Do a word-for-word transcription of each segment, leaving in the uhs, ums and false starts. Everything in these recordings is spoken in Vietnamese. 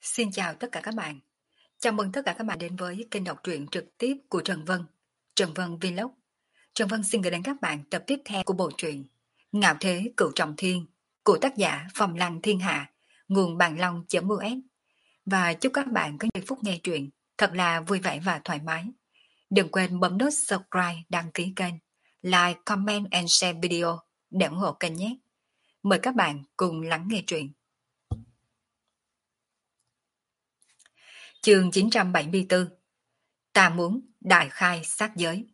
Xin chào tất cả các bạn. Chào mừng tất cả các bạn đến với kênh đọc truyện trực tiếp của Trần Vân, Trần Vân Vlog. Trần Vân xin gửi đến các bạn tập tiếp theo của bộ truyện Ngạo Thế Cửu Trọng Thiên của tác giả Phong Lăng Thiên Hạ, nguồn bàn long.us. Và chúc các bạn có những phút nghe truyện thật là vui vẻ và thoải mái. Đừng quên bấm nút subscribe, đăng ký kênh, like, comment and share video để ủng hộ kênh nhé. Mời các bạn cùng lắng nghe truyện. Chương chín trăm bảy mươi tư. Ta muốn đại khai sát giới.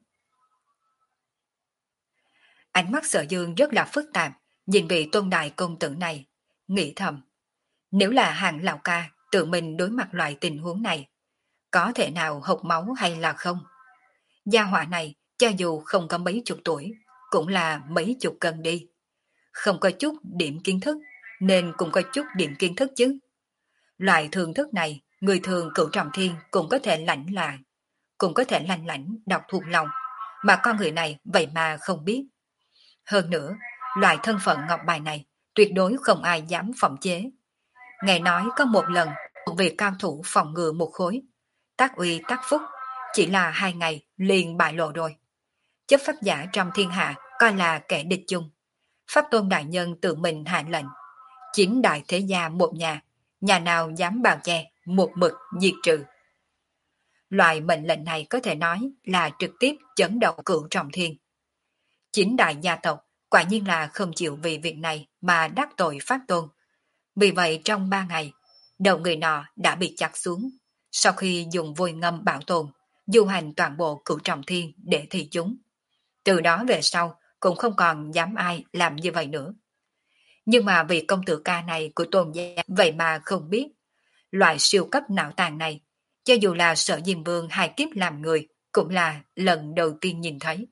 Ánh mắt Sở Dương rất là phức tạp, nhìn vị tôn đại công tử này, nghĩ thầm. Nếu là hàng lão ca tự mình đối mặt loại tình huống này, có thể nào hộc máu hay là không? Gia hỏa này, cho dù không có mấy chục tuổi, cũng là mấy chục cân đi. Không có chút điểm kiến thức, nên cũng có chút điểm kiến thức chứ. Loại thường thức này, người thường Cửu Trọng Thiên cũng có thể lãnh lại, cũng có thể lanh lảnh đọc thuộc lòng, mà con người này vậy mà không biết. Hơn nữa, loại thân phận ngọc bài này tuyệt đối không ai dám phỏng chế. Nghe nói có một lần, một vị cao thủ phòng ngừa một khối, tác uy tác phúc, chỉ là hai ngày liền bại lộ rồi. Chấp pháp giả trong thiên hạ coi là kẻ địch chung. Pháp tôn đại nhân tự mình hạ lệnh, chín đại thế gia một nhà, nhà nào dám bào che, một mực diệt trừ. Loại mệnh lệnh này có thể nói là trực tiếp chấn động Cửu Trọng Thiên. Chính đại gia tộc quả nhiên là không chịu vì việc này mà đắc tội Pháp Tôn. Vì vậy trong ba ngày, đầu người nọ đã bị chặt xuống. Sau khi dùng vôi ngâm bảo tồn, du hành toàn bộ Cửu Trọng Thiên để thị chúng. Từ đó về sau cũng không còn dám ai làm như vậy nữa. Nhưng mà vị công tử ca này của Tôn gia vậy mà không biết. Loại siêu cấp não tàn này, cho dù là Sở Diêm Vương hai kiếp làm người, cũng là lần đầu tiên nhìn thấy.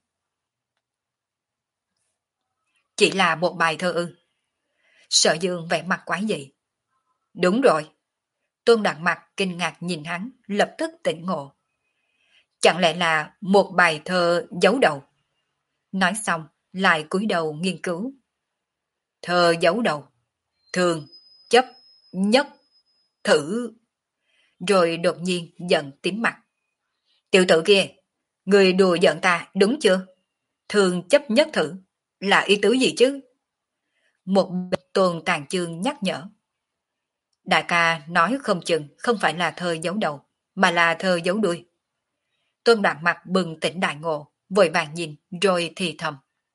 Chỉ là một bài thơ ư? Sở Dương vẻ mặt quái dị. Đúng rồi. Tôn Đạt Mặt kinh ngạc nhìn hắn, lập tức tỉnh ngộ. Chẳng lẽ là một bài thơ giấu đầu? Nói xong, lại cúi đầu nghiên cứu. Thơ giấu đầu. Thường, chấp, nhất, thử. Rồi đột nhiên giận tím mặt. Tiểu tử kia, người đùa giận ta đúng chưa? Thường chấp nhất thử, là ý tứ gì chứ? Một Tôn Tàn Chương nhắc nhở. Đại ca nói không chừng không phải là thơ giấu đầu, mà là thơ giấu đuôi. Tôn Đạt Mặt bừng tỉnh đại ngộ, vội vàng nhìn rồi thì thầm.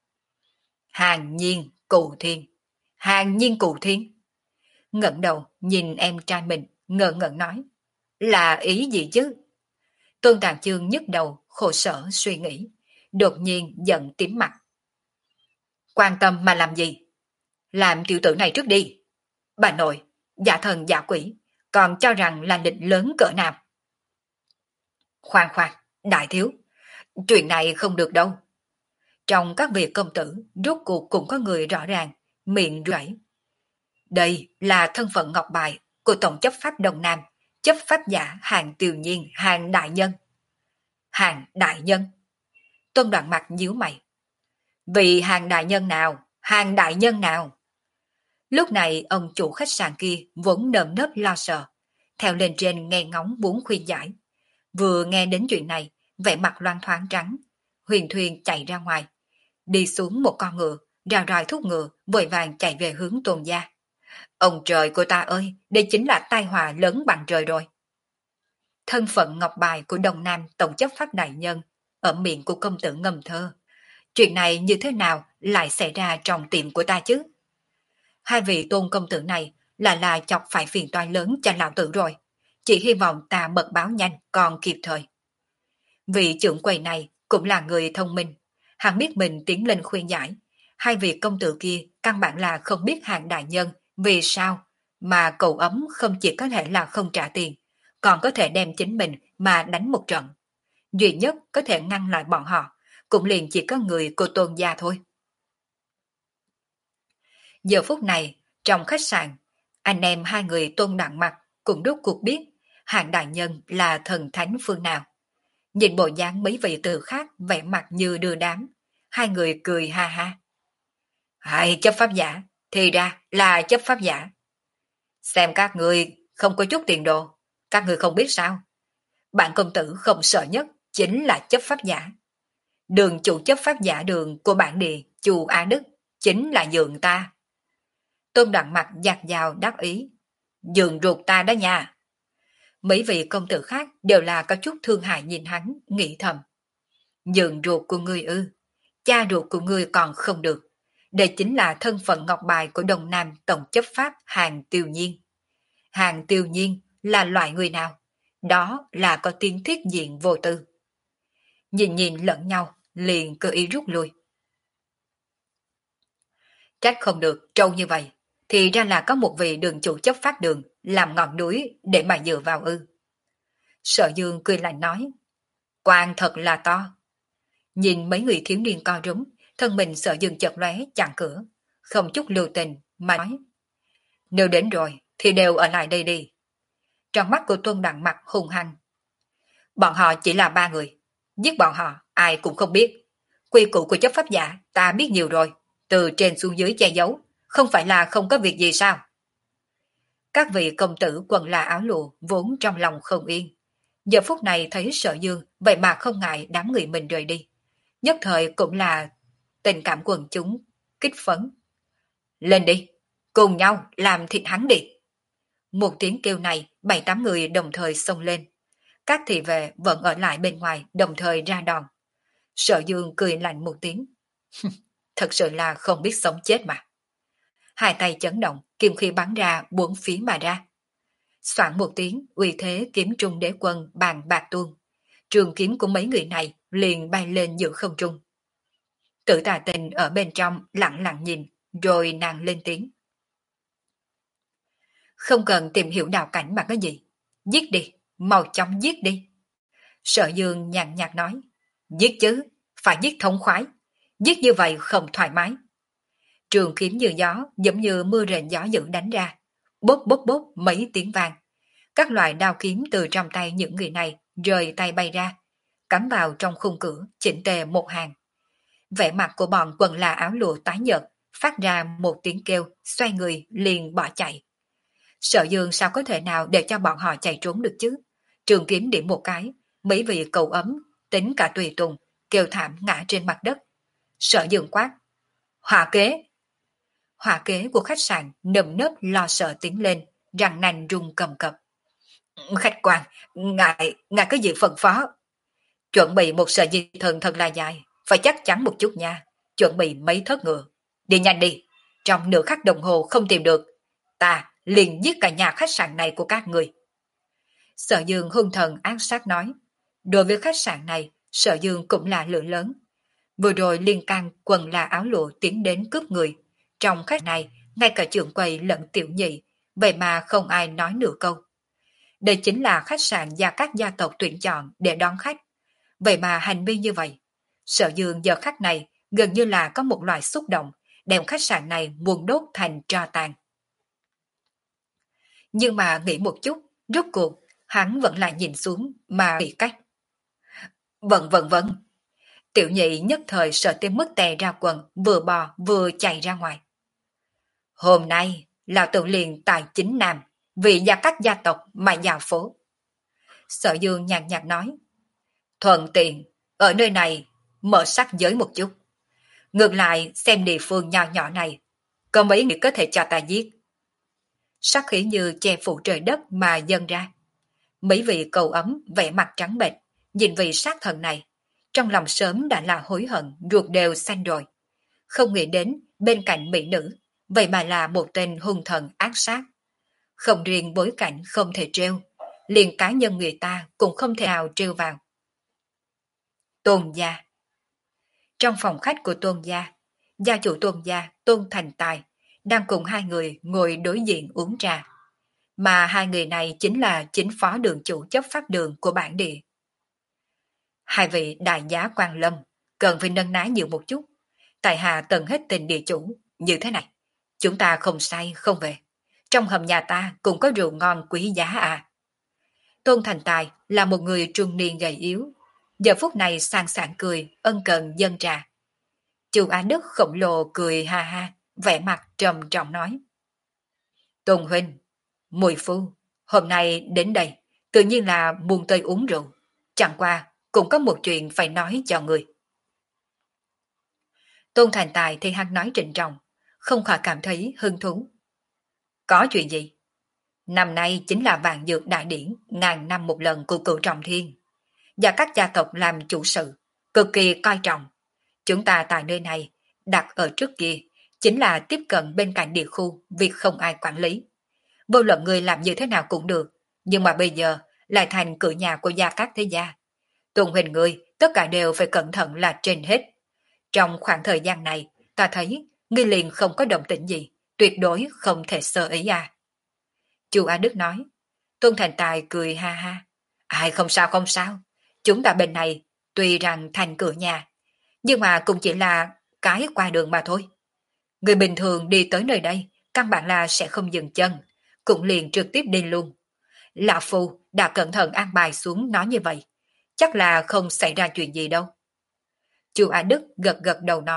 Hàng nhiên cụ thiên, hàng nhiên cụ thiên. Ngẩng đầu nhìn em trai mình, ngờ ngẩn nói. Là ý gì chứ? Tôn Tàn Chương nhức đầu, khổ sở suy nghĩ, đột nhiên giận tím mặt. Quan tâm mà làm gì? Làm tiểu tử này trước đi. Bà nội, giả thần giả quỷ, còn cho rằng là địch lớn cỡ nào? Khoan khoan, đại thiếu, chuyện này không được đâu. Trong các vị công tử, rốt cuộc cũng có người rõ ràng, miệng rẫy. Đây là thân phận ngọc bài của Tổng chấp pháp Đông Nam, chấp pháp giả Hàng Tiều Nhiên, Hàng Đại Nhân. Hàng Đại Nhân? Tôn Đoạn Mặt nhíu mày. Vì Hàng Đại Nhân nào? Hàng Đại Nhân nào? Lúc này ông chủ khách sạn kia vốn nơm nớp lo sợ, theo lên trên nghe ngóng muốn khuyên giải. Vừa nghe đến chuyện này, vẻ mặt loang thoáng trắng, huyền thuyền chạy ra ngoài, đi xuống một con ngựa, rào ròi thúc ngựa, vội vàng chạy về hướng Tôn gia. Ông trời của ta ơi, đây chính là tai họa lớn bằng trời rồi. Thân phận ngọc bài của Đông Nam Tổng chấp pháp đại nhân ở miệng của công tử ngâm thơ. Chuyện này như thế nào lại xảy ra trong tiệm của ta chứ? Hai vị Tôn công tử này là là chọc phải phiền toái lớn cho lão tử rồi. Chỉ hy vọng ta mật báo nhanh còn kịp thời. Vị trưởng quầy này cũng là người thông minh. Hắn biết mình tiến lên khuyên giải. Hai vị công tử kia căn bản là không biết Hàng đại nhân vì sao mà cầu ấm không chỉ có thể là không trả tiền, còn có thể đem chính mình mà đánh một trận. Duy nhất có thể ngăn lại bọn họ cũng liền chỉ có người của Tôn gia thôi. Giờ phút này, trong khách sạn, anh em hai người Tôn Đặng Mặt cũng rốt cuộc biết Hàng đại nhân là thần thánh phương nào. Nhìn bộ dáng mấy vị từ khác vẻ mặt như đưa đám, hai người cười ha ha. Hai chấp pháp giả, thì ra là chấp pháp giả. Xem các người không có chút tiền đồ. Các người không biết sao? Bạn công tử không sợ nhất chính là chấp pháp giả. Đường chủ chấp pháp giả đường của bản địa Chu Á Đức chính là dượng ta. Tôn Đặng mặt giặt dào đáp ý. Dượng ruột ta đó nha. Mấy vị công tử khác đều là có chút thương hại nhìn hắn, nghĩ thầm. Dượng ruột của ngươi ư, cha ruột của ngươi còn không được. Đây chính là thân phận ngọc bài của Đông Nam Tổng chấp pháp Hàng Tiêu Nhiên. Hàng Tiêu Nhiên là loại người nào? Đó là có tiếng thiết diện vô tư. Nhìn nhìn lẫn nhau, liền cơ ý rút lui. Trách không được trâu như vậy, thì ra là có một vị đường chủ chấp pháp đường làm ngọn núi để mà dựa vào ư. Sở Dương cười lạnh nói, quan thật là to. Nhìn mấy người thiếu niên co rúm, thân mình Sở Dương chợt lóe chặn cửa, không chút lưu tình mà nói, nếu đến rồi thì đều ở lại đây đi. Trong mắt của Tôn Đặng mặt hung hăng. Bọn họ chỉ là ba người, giết bọn họ ai cũng không biết. Quy củ của chấp pháp giả ta biết nhiều rồi, từ trên xuống dưới che giấu, không phải là không có việc gì sao? Các vị công tử quần là áo lụa vốn trong lòng không yên. Giờ phút này thấy Sở Dương vậy mà không ngại đám người mình rời đi. Nhất thời cũng là tình cảm quần chúng kích phấn. Lên đi, cùng nhau làm thịt hắn đi. Một tiếng kêu này, bảy tám người đồng thời xông lên. Các thị vệ vẫn ở lại bên ngoài đồng thời ra đòn. Sở Dương cười lạnh một tiếng. Thật sự là không biết sống chết mà. Hai tay chấn động, kim khí bắn ra bốn phía mà ra. Soạn một tiếng, uy thế kiếm trung đế quân bàn bạc tuôn. Trường kiếm của mấy người này liền bay lên giữa không trung. Tử Tà Tình ở bên trong lặng lặng nhìn, rồi nàng lên tiếng. Không cần tìm hiểu đạo cảnh mà có gì. Giết đi, mau chóng giết đi. Sở Dương nhàn nhạt nói. Giết chứ, phải giết thông khoái. Giết như vậy không thoải mái. Trường kiếm như gió, giống như mưa rền gió dữ đánh ra. Bốp bốp bốp mấy tiếng vang. Các loại đao kiếm từ trong tay những người này rời tay bay ra, cắm vào trong khung cửa, chỉnh tề một hàng. Vẻ mặt của bọn quần là áo lụa tái nhợt, phát ra một tiếng kêu, xoay người liền bỏ chạy. Sở Dương sao có thể nào để cho bọn họ chạy trốn được chứ? Trường kiếm điểm một cái, mấy vị cầu ấm, tính cả tùy tùng, kêu thảm ngã trên mặt đất. Sở Dương quát. Hỏa kế! Hỏa kế của khách sạn nơm nớp lo sợ tiến lên, răng nanh rung cầm cập. Khách quan, ngài, ngài có gì phân phó? Chuẩn bị một sợi dây thần thật là dài, phải chắc chắn một chút nha. Chuẩn bị mấy thớt ngựa. Đi nhanh đi, trong nửa khắc đồng hồ không tìm được. Ta liền giết cả nhà khách sạn này của các người. Sở Dương hung thần ác sát nói. Đối với khách sạn này, Sở Dương cũng là lửa lớn. Vừa rồi liên can quần là áo lụa tiến đến cướp người. Trong khách này, ngay cả trưởng quầy lẫn tiểu nhị, vậy mà không ai nói nửa câu. Đây chính là khách sạn do các gia tộc tuyển chọn để đón khách. Vậy mà hành vi như vậy, Sở Dương giờ khách này gần như là có một loại xúc động, đem khách sạn này muốn đốt thành tro tàn. Nhưng mà nghĩ một chút, rốt cuộc, hắn vẫn lại nhìn xuống mà bị cách. Vâng vâng vâng. Tiểu nhị nhất thời sợ tim mất tè ra quần, vừa bò vừa chạy ra ngoài. Hôm nay, lão tử liền tại chính Nam, vì gia các gia tộc mà dạo phố. Sở Dương nhàn nhạt nói. Thuận tiện, ở nơi này, mở sắc giới một chút. Ngược lại, xem địa phương nhỏ nhỏ này, có mấy người có thể cho ta giết. Sắc khí như che phủ trời đất mà dâng ra. Mấy vị cầu ấm, vẻ mặt trắng bệch, nhìn vị sát thần này, trong lòng sớm đã là hối hận, ruột đều xanh rồi. Không nghĩ đến bên cạnh mỹ nữ, vậy mà là một tên hung thần ác sát. Không riêng bối cảnh không thể treo, liền cá nhân người ta cũng không thể nào treo vào. Tôn gia. Trong phòng khách của Tôn gia, gia chủ Tôn gia Tôn Thành Tài đang cùng hai người ngồi đối diện uống trà. Mà hai người này chính là chính phó đường chủ chấp pháp đường của bản địa. Hai vị đại giá quan lâm cần phải nâng ná nhiều một chút. Tại hạ tận hết tình địa chủ như thế này. Chúng ta không say không về. Trong hầm nhà ta cũng có rượu ngon quý giá à. Tôn Thành Tài là một người trung niên gầy yếu. Giờ phút này sang sảng cười, ân cần dâng trà. Chu Á Đức khổng lồ cười ha ha, vẻ mặt trầm trọng nói. Tôn huynh, mùi phu, Hôm nay đến đây, tự nhiên là buông tơi uống rượu. Chẳng qua, cũng có một chuyện phải nói cho người. Tôn Thành Tài thì hắn nói trịnh trọng, không khỏi cảm thấy hứng thú. Có chuyện gì? Năm nay chính là vạn dược đại điển, ngàn năm một lần của cửu trọng thiên. Và các gia tộc làm chủ sự, cực kỳ coi trọng. Chúng ta tại nơi này, đặt ở trước kia, chính là tiếp cận bên cạnh địa khu, việc không ai quản lý. Vô luận người làm như thế nào cũng được, nhưng mà bây giờ lại thành cửa nhà của gia các thế gia. Tùng hình người, tất cả đều phải cẩn thận là trên hết. Trong khoảng thời gian này, ta thấy ngươi liền không có động tĩnh gì, tuyệt đối không thể sơ ý à. Chu A Đức nói. Tôn Thành Tài cười ha ha. Ai không sao không sao, chúng ta bên này tuy rằng thành cửa nhà, nhưng mà cũng chỉ là cái qua đường mà thôi. Người bình thường đi tới nơi đây, căn bản là sẽ không dừng chân, cũng liền trực tiếp đi luôn. Lão Phu đã cẩn thận an bài xuống nói như vậy, chắc là không xảy ra chuyện gì đâu. Chu A Đức gật gật đầu nói.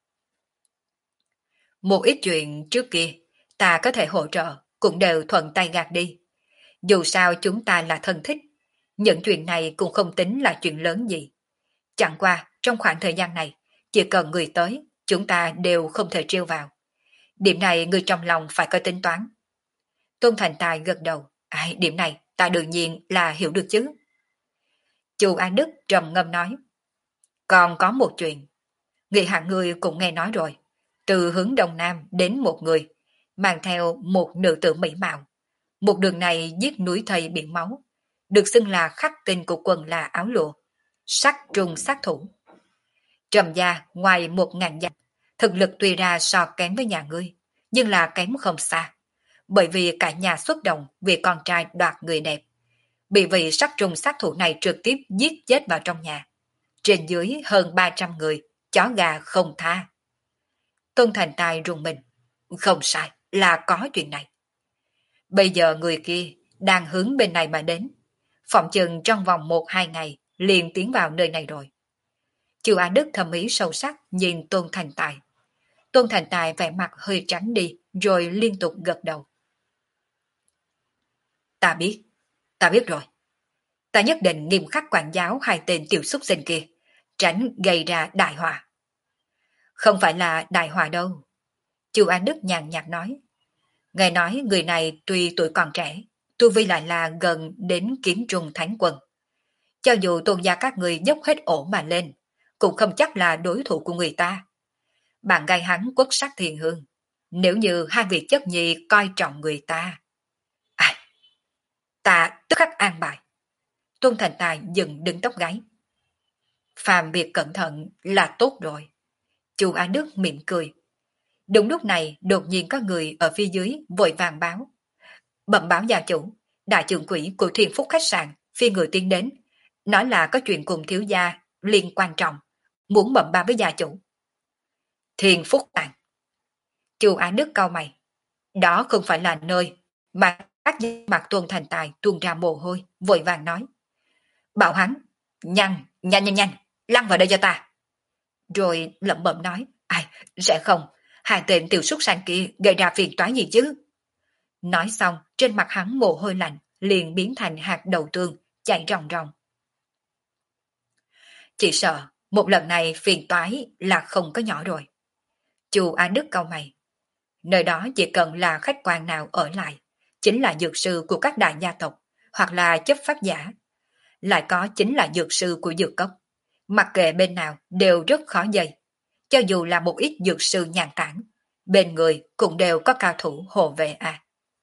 Một ít chuyện trước kia, ta có thể hỗ trợ, cũng đều thuận tay gạt đi. Dù sao chúng ta là thân thích, những chuyện này cũng không tính là chuyện lớn gì. Chẳng qua, trong khoảng thời gian này, chỉ cần người tới, chúng ta đều không thể trêu vào. Điểm này người trong lòng phải có tính toán. Tôn Thành Tài gật đầu. Ai, điểm này ta đương nhiên là hiểu được chứ. Chu An Đức trầm ngâm nói. Còn có một chuyện. Nghị hạng người cũng nghe nói rồi. Từ hướng Đông Nam đến một người, mang theo một nữ tử mỹ mạo. Một đường này giết núi thây biển máu, được xưng là khắc tinh của quần là áo lụa, sắc trùng sát thủ. Trầm gia ngoài một ngàn dặm, thực lực tuy ra so kém với nhà ngươi, nhưng là kém không xa. Bởi vì cả nhà xuất động vì con trai đoạt người đẹp, bị vị sắc trùng sát thủ này trực tiếp giết chết vào trong nhà. Trên dưới hơn ba trăm người, chó gà không tha. Tôn Thành Tài rùng mình. Không sai, là có chuyện này. Bây giờ người kia đang hướng bên này mà đến. Phỏng chừng trong vòng một hai ngày liền tiến vào nơi này rồi. Chu Á Đức thầm ý sâu sắc nhìn Tôn Thành Tài. Tôn Thành Tài vẻ mặt hơi trắng đi rồi liên tục gật đầu. Ta biết, ta biết rồi. Ta nhất định nghiêm khắc quản giáo hai tên tiểu xúc sinh kia, tránh gây ra đại họa. Không phải là đại họa đâu. Chu An Đức nhàn nhạt nói. Nghe nói người này tuy tuổi còn trẻ, tu vi lại là gần đến kiếm trùng thánh quân. Cho dù tôn gia các người dốc hết ổ mà lên, cũng không chắc là đối thủ của người ta. Bạn gai hắn quốc sắc thiền hương, nếu như hai vị chất nhi coi trọng người ta. À, ta tức khắc an bài. Tôn Thành Tài dừng đứng tóc gáy. Phàm việc cẩn thận là tốt rồi. Chu Á Đức mỉm cười. Đúng lúc này đột nhiên có người ở phía dưới vội vàng báo. Bẩm báo gia chủ, đại trưởng quỹ của Thiên Phúc khách sạn phi người tiến đến, nói là có chuyện cùng thiếu gia liên quan trọng, muốn bẩm báo với gia chủ. Thiên Phúc tạng. Chu Á Đức cau mày. Đó không phải là nơi mà các mặt Tôn Thành Tài tuôn ra mồ hôi, vội vàng nói. Bảo hắn, nhanh, nhanh nhanh nhanh, lăn vào đây cho ta. Rồi lẩm bẩm nói, ai, sẽ không, hai tên tiểu súc sanh kia gây ra phiền toái gì chứ. Nói xong, trên mặt hắn mồ hôi lạnh, liền biến thành hạt đậu tương, chảy ròng ròng. Chỉ sợ, một lần này phiền toái là không có nhỏ rồi. Chu Á Đức cau mày. Nơi đó chỉ cần là khách quan nào ở lại, chính là dược sư của các đại gia tộc, hoặc là chấp pháp giả. Lại có chính là dược sư của dược cốc. Mặc kệ bên nào đều rất khó dây. Cho dù là một ít dược sư nhàn tản, bên người cũng đều có cao thủ hộ vệ à.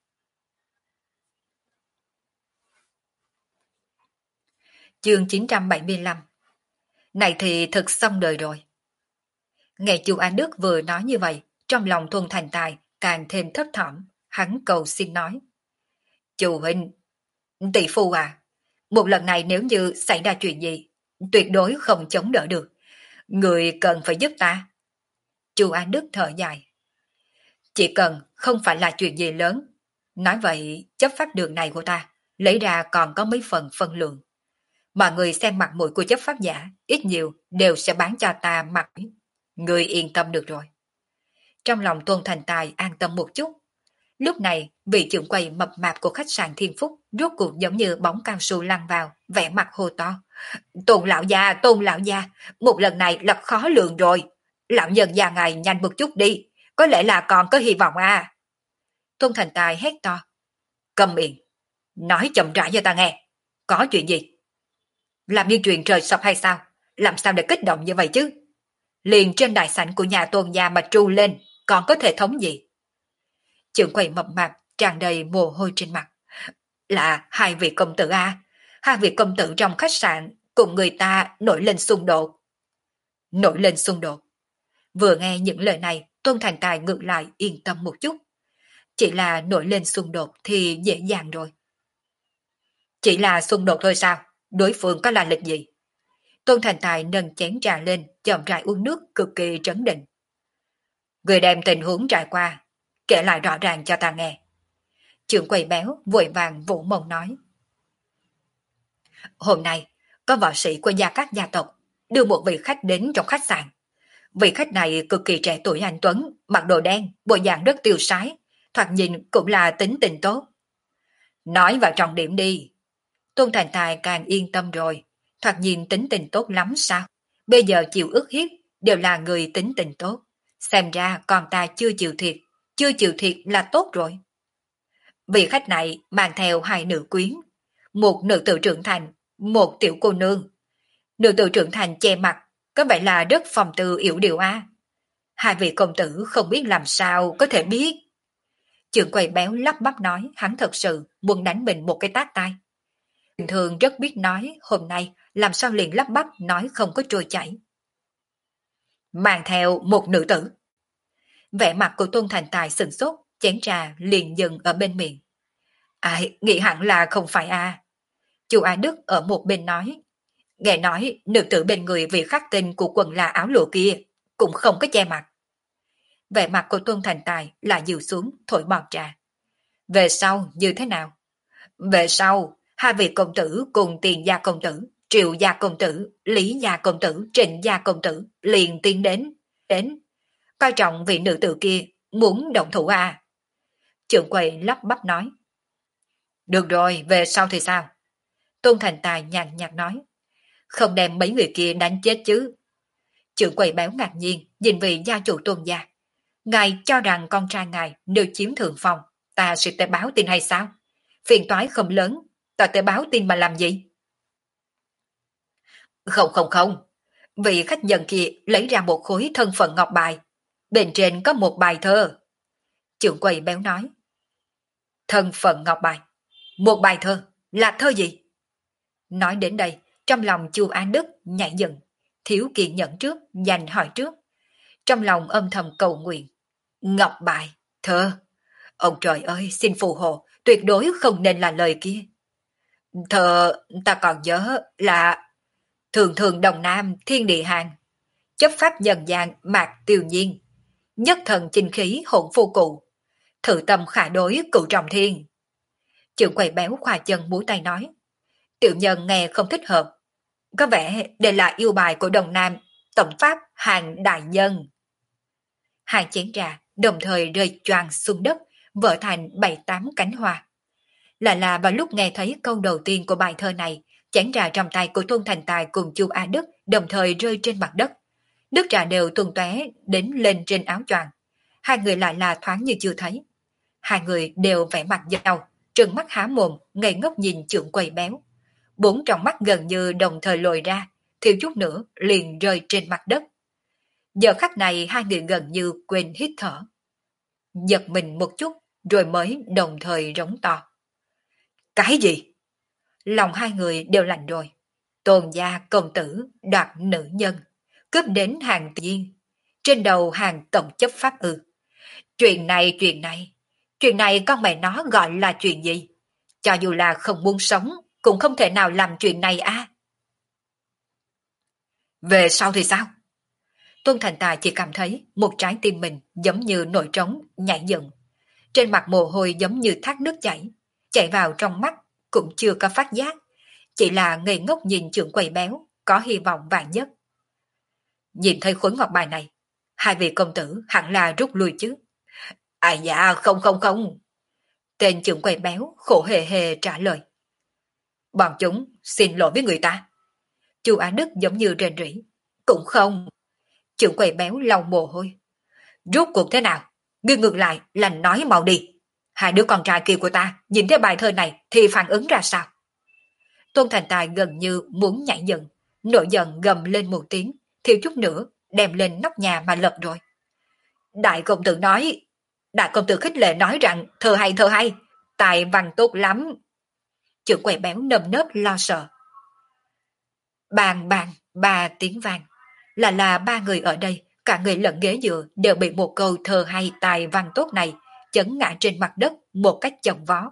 Chương chín trăm bảy mươi lăm. Này thì thực xong đời rồi. Nghe chu An Đức vừa nói như vậy, trong lòng Tôn Thành Tài càng thêm thấp thỏm, hắn cầu xin nói. Chu huynh, tỷ phu à, một lần này nếu như xảy ra chuyện gì, tuyệt đối không chống đỡ được. Người cần phải giúp ta. Chu An Đức thở dài. Chỉ cần không phải là chuyện gì lớn. Nói vậy, chấp pháp đường này của ta, lấy ra còn có mấy phần phân lượng. Mà người xem mặt mũi của chấp pháp giả, ít nhiều đều sẽ bán cho ta mặt. Người yên tâm được rồi. Trong lòng Tôn Thành Tài an tâm một chút. Lúc này, vị trưởng quầy mập mạp của khách sạn Thiên Phúc rốt cuộc giống như bóng cao su lăn vào, vẻ mặt hô to. Tôn lão gia, tôn lão gia, một lần này là khó lường rồi. Lão nhân già ngài nhanh một chút đi, có lẽ là còn có hy vọng à. Tôn Thành Tài hét to. Câm miệng, nói chậm rãi cho ta nghe. Có chuyện gì? Làm như chuyện trời sập hay sao? Làm sao để kích động như vậy chứ? Liền trên đại sảnh của nhà Tôn gia mà tru lên, còn có thể thống gì? Trưởng quầy mập mạp tràn đầy mồ hôi trên mặt. Là hai vị công tử à? Hai vị công tử trong khách sạn cùng người ta nổi lên xung đột. Nổi lên xung đột. Vừa nghe những lời này, Tôn Thành Tài ngược lại yên tâm một chút. Chỉ là nổi lên xung đột thì dễ dàng rồi. Chỉ là xung đột thôi sao? Đối phương có là lịch gì? Tôn Thành Tài nâng chén trà lên, chậm rãi uống nước cực kỳ trấn định. Người đem tình huống trải qua, kể lại rõ ràng cho ta nghe. Trưởng quầy béo vội vàng vũ mông nói. Hôm nay, có võ sĩ của gia các gia tộc đưa một vị khách đến trong khách sạn. Vị khách này cực kỳ trẻ tuổi anh tuấn, mặc đồ đen, bộ dạng rất tiêu sái, thoạt nhìn cũng là tính tình tốt. Nói vào trọng điểm đi. Tôn Thành Tài càng yên tâm rồi, thoạt nhìn tính tình tốt lắm sao? Bây giờ chịu ức hiếp đều là người tính tình tốt. Xem ra con ta chưa chịu thiệt, chưa chịu thiệt là tốt rồi. Vị khách này mang theo hai nữ quyến, một nữ tử trưởng thành, một tiểu cô nương. Nữ tử trưởng thành che mặt, có vẻ là rất phòng tư yểu điệu a. Hai vị công tử không biết làm sao có thể biết. Trưởng quầy béo lắp bắp nói hắn thật sự muốn đánh mình một cái tát tai. Bình thường rất biết nói, hôm nay làm sao liền lắp bắp nói không có trôi chảy. Mang theo một nữ tử. Vẻ mặt của Tôn Thành Tài sừng sốt, chén trà liền dừng ở bên miệng. Ai, nghĩ hẳn là không phải a. Chu Á Đức ở một bên nói. Nghe nói nữ tử bên người vì khắc tinh của quần là áo lụa kia, cũng không có che mặt. Vẻ mặt của Tôn Thành Tài là dịu xuống, thổi bọt trà. Về sau như thế nào? Về sau, hai vị công tử cùng Tiền gia công tử, Triệu gia công tử, Lý gia công tử, Trịnh gia công tử liền tiến đến, đến. Coi trọng vị nữ tử kia, muốn động thủ à? Trưởng quầy lắp bắp nói. Được rồi, về sau thì sao? Tôn Thành Tài nhàn nhạt nói. Không đem mấy người kia đánh chết chứ. Trưởng quầy béo ngạc nhiên, nhìn vị gia chủ Tôn gia. Ngài cho rằng con trai ngài nếu chiếm thượng phòng, ta sẽ tới báo tin hay sao? Phiền toái không lớn, ta tới báo tin mà làm gì? Không không không, vị khách nhân kia lấy ra một khối thân phận ngọc bài, bên trên có một bài thơ. Trưởng quầy béo nói. Thân phận ngọc bài, một bài thơ, là thơ gì? Nói đến đây, trong lòng Chu An Đức nhảy dựng, thiếu kiên nhẫn trước, dành hỏi trước. Trong lòng âm thầm cầu nguyện. Ngọc bài, thơ. Ông trời ơi, xin phù hộ, tuyệt đối không nên là lời kia. Thơ, ta còn nhớ là thường thường đồng nam thiên địa hàng, chấp pháp nhân gian mạc tiêu nhiên, nhất thần chinh khí hỗn phu cụ, thử tâm khả đối cựu trọng thiên. Trưởng quầy béo khoa chân múa tay nói. Tiểu nhân nghe không thích hợp. Có vẻ đây là yêu bài của đồng nam tổng pháp hàng đại nhân. Hai chén trà đồng thời rơi choàng xuống đất, vỡ thành bảy tám cánh hoa. Là là vào lúc nghe thấy câu đầu tiên của bài thơ này, chén trà trong tay của Tôn Thành Tài cùng Chu Á Đức đồng thời rơi trên mặt đất. Nước trà đều tung tóe đến lên trên áo choàng. Hai người lại là thoáng như chưa thấy. Hai người đều vẻ mặt nhau, trừng mắt há mồm, ngây ngốc nhìn trưởng quầy béo. Bốn trong mắt gần như đồng thời lồi ra, thiếu chút nữa liền rơi trên mặt đất. Giờ khắc này hai người gần như quên hít thở. Giật mình một chút rồi mới đồng thời rống to. Cái gì? Lòng hai người đều lạnh rồi. Tôn gia công tử đoạt nữ nhân, cướp đến hàng tiên, trên đầu hàng tổng chấp pháp ư. Chuyện này, chuyện này, chuyện này con mẹ nó gọi là chuyện gì? Cho dù là không muốn sống, cũng không thể nào làm chuyện này à. Về sau thì sao? Tôn Thành Tài chỉ cảm thấy một trái tim mình giống như nổi trống, nhảy dựng. Trên mặt mồ hôi giống như thác nước chảy, chảy vào trong mắt cũng chưa có phát giác. Chỉ là ngây ngốc nhìn trưởng quầy béo, có hy vọng vạn nhất. Nhìn thấy khối ngọc bài này, hai vị công tử hẳn là rút lui chứ. À dạ không không không, Tên trưởng quầy béo khổ hề hề trả lời. Bọn chúng xin lỗi với người ta. Chu Á Đức giống như rền rỉ. Cũng không. Trưởng quầy béo lau mồ hôi. Rốt cuộc thế nào? Ngươi ngược lại là nói mau đi. Hai đứa con trai kia của ta nhìn thấy bài thơ này thì phản ứng ra sao? Tôn Thành Tài gần như muốn nhảy dựng, nổi giận gầm lên một tiếng, thiếu chút nữa đem lên nóc nhà mà lật rồi. Đại công tử nói, đại công tử khích lệ nói rằng thơ hay thơ hay, tài văn tốt lắm. Trưởng quầy béo nơm nớp lo sợ. Bang bang ba tiếng vang, là là ba người ở đây, cả người lẫn ghế dựa đều bị một câu thơ hay tài văn tốt này chấn ngã trên mặt đất một cách chồng vó.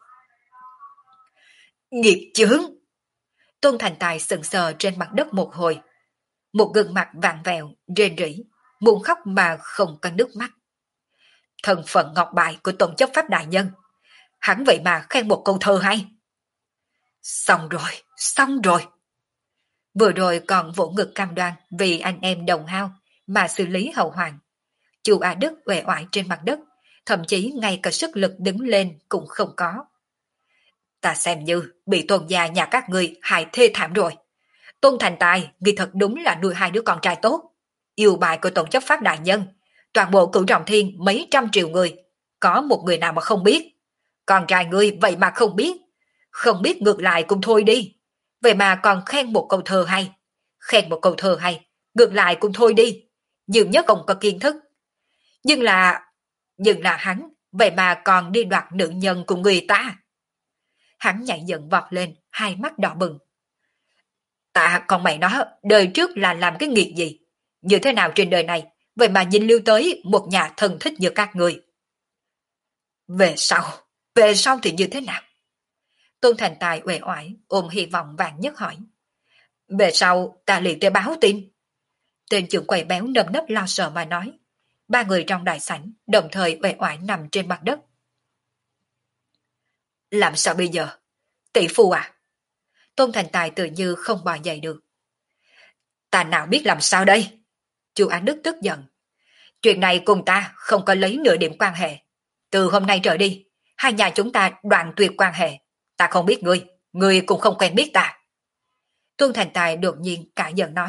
Nghiệp chướng! Tôn Thành Tài sững sờ trên mặt đất một hồi, một gương mặt vàng vẹo, rên rỉ, muốn khóc mà không có nước mắt. Thân phận ngọc bại của Tôn Chấp Pháp Đại Nhân, hắn vậy mà khen một câu thơ hay. Xong rồi, xong rồi. Vừa rồi còn vỗ ngực cam đoan vì anh em đồng hao mà xử lý hậu hoàng. Chu Á Đức uể oải trên mặt đất, thậm chí ngay cả sức lực đứng lên cũng không có. Ta xem như bị Tôn gia nhà các ngươi hại thê thảm rồi. Tôn Thành Tài, ngươi thật đúng là nuôi hai đứa con trai tốt. Yêu bài của Tôn Chấp Pháp Đại Nhân, toàn bộ Cửu Trọng Thiên mấy trăm triệu người, có một người nào mà không biết. Con trai ngươi vậy mà không biết. Không biết ngược lại cũng thôi đi. Vậy mà còn khen một câu thơ hay. Khen một câu thơ hay, ngược lại cũng thôi đi. Nhưng nhất không có kiến thức. Nhưng là... Nhưng là hắn, vậy mà còn đi đoạt nữ nhân của người ta. Hắn nhảy dựng vọt lên, hai mắt đỏ bừng. Ta còn mày nói, đời trước là làm cái nghiệp gì? Như thế nào trên đời này, vậy mà dính lưu tới một nhà thân thích như các người? Về sau, về sau thì như thế nào? Tôn Thành Tài uể oải, ôm hy vọng vàng nhất hỏi. Về sau, ta liền tới báo tin. Tên trưởng quầy béo nơm nớp lo sợ mà nói. Ba người trong đại sảnh đồng thời uể oải nằm trên mặt đất. Làm sao bây giờ? Tỷ phu à? Tôn Thành Tài tự như không bò dậy được. Ta nào biết làm sao đây? Chu Án Đức tức giận. Chuyện này cùng ta không có lấy nửa điểm quan hệ. Từ hôm nay trở đi, hai nhà chúng ta đoạn tuyệt quan hệ. Ta không biết ngươi, ngươi cũng không quen biết ta. Tôn Thành Tài đột nhiên cả giận nói.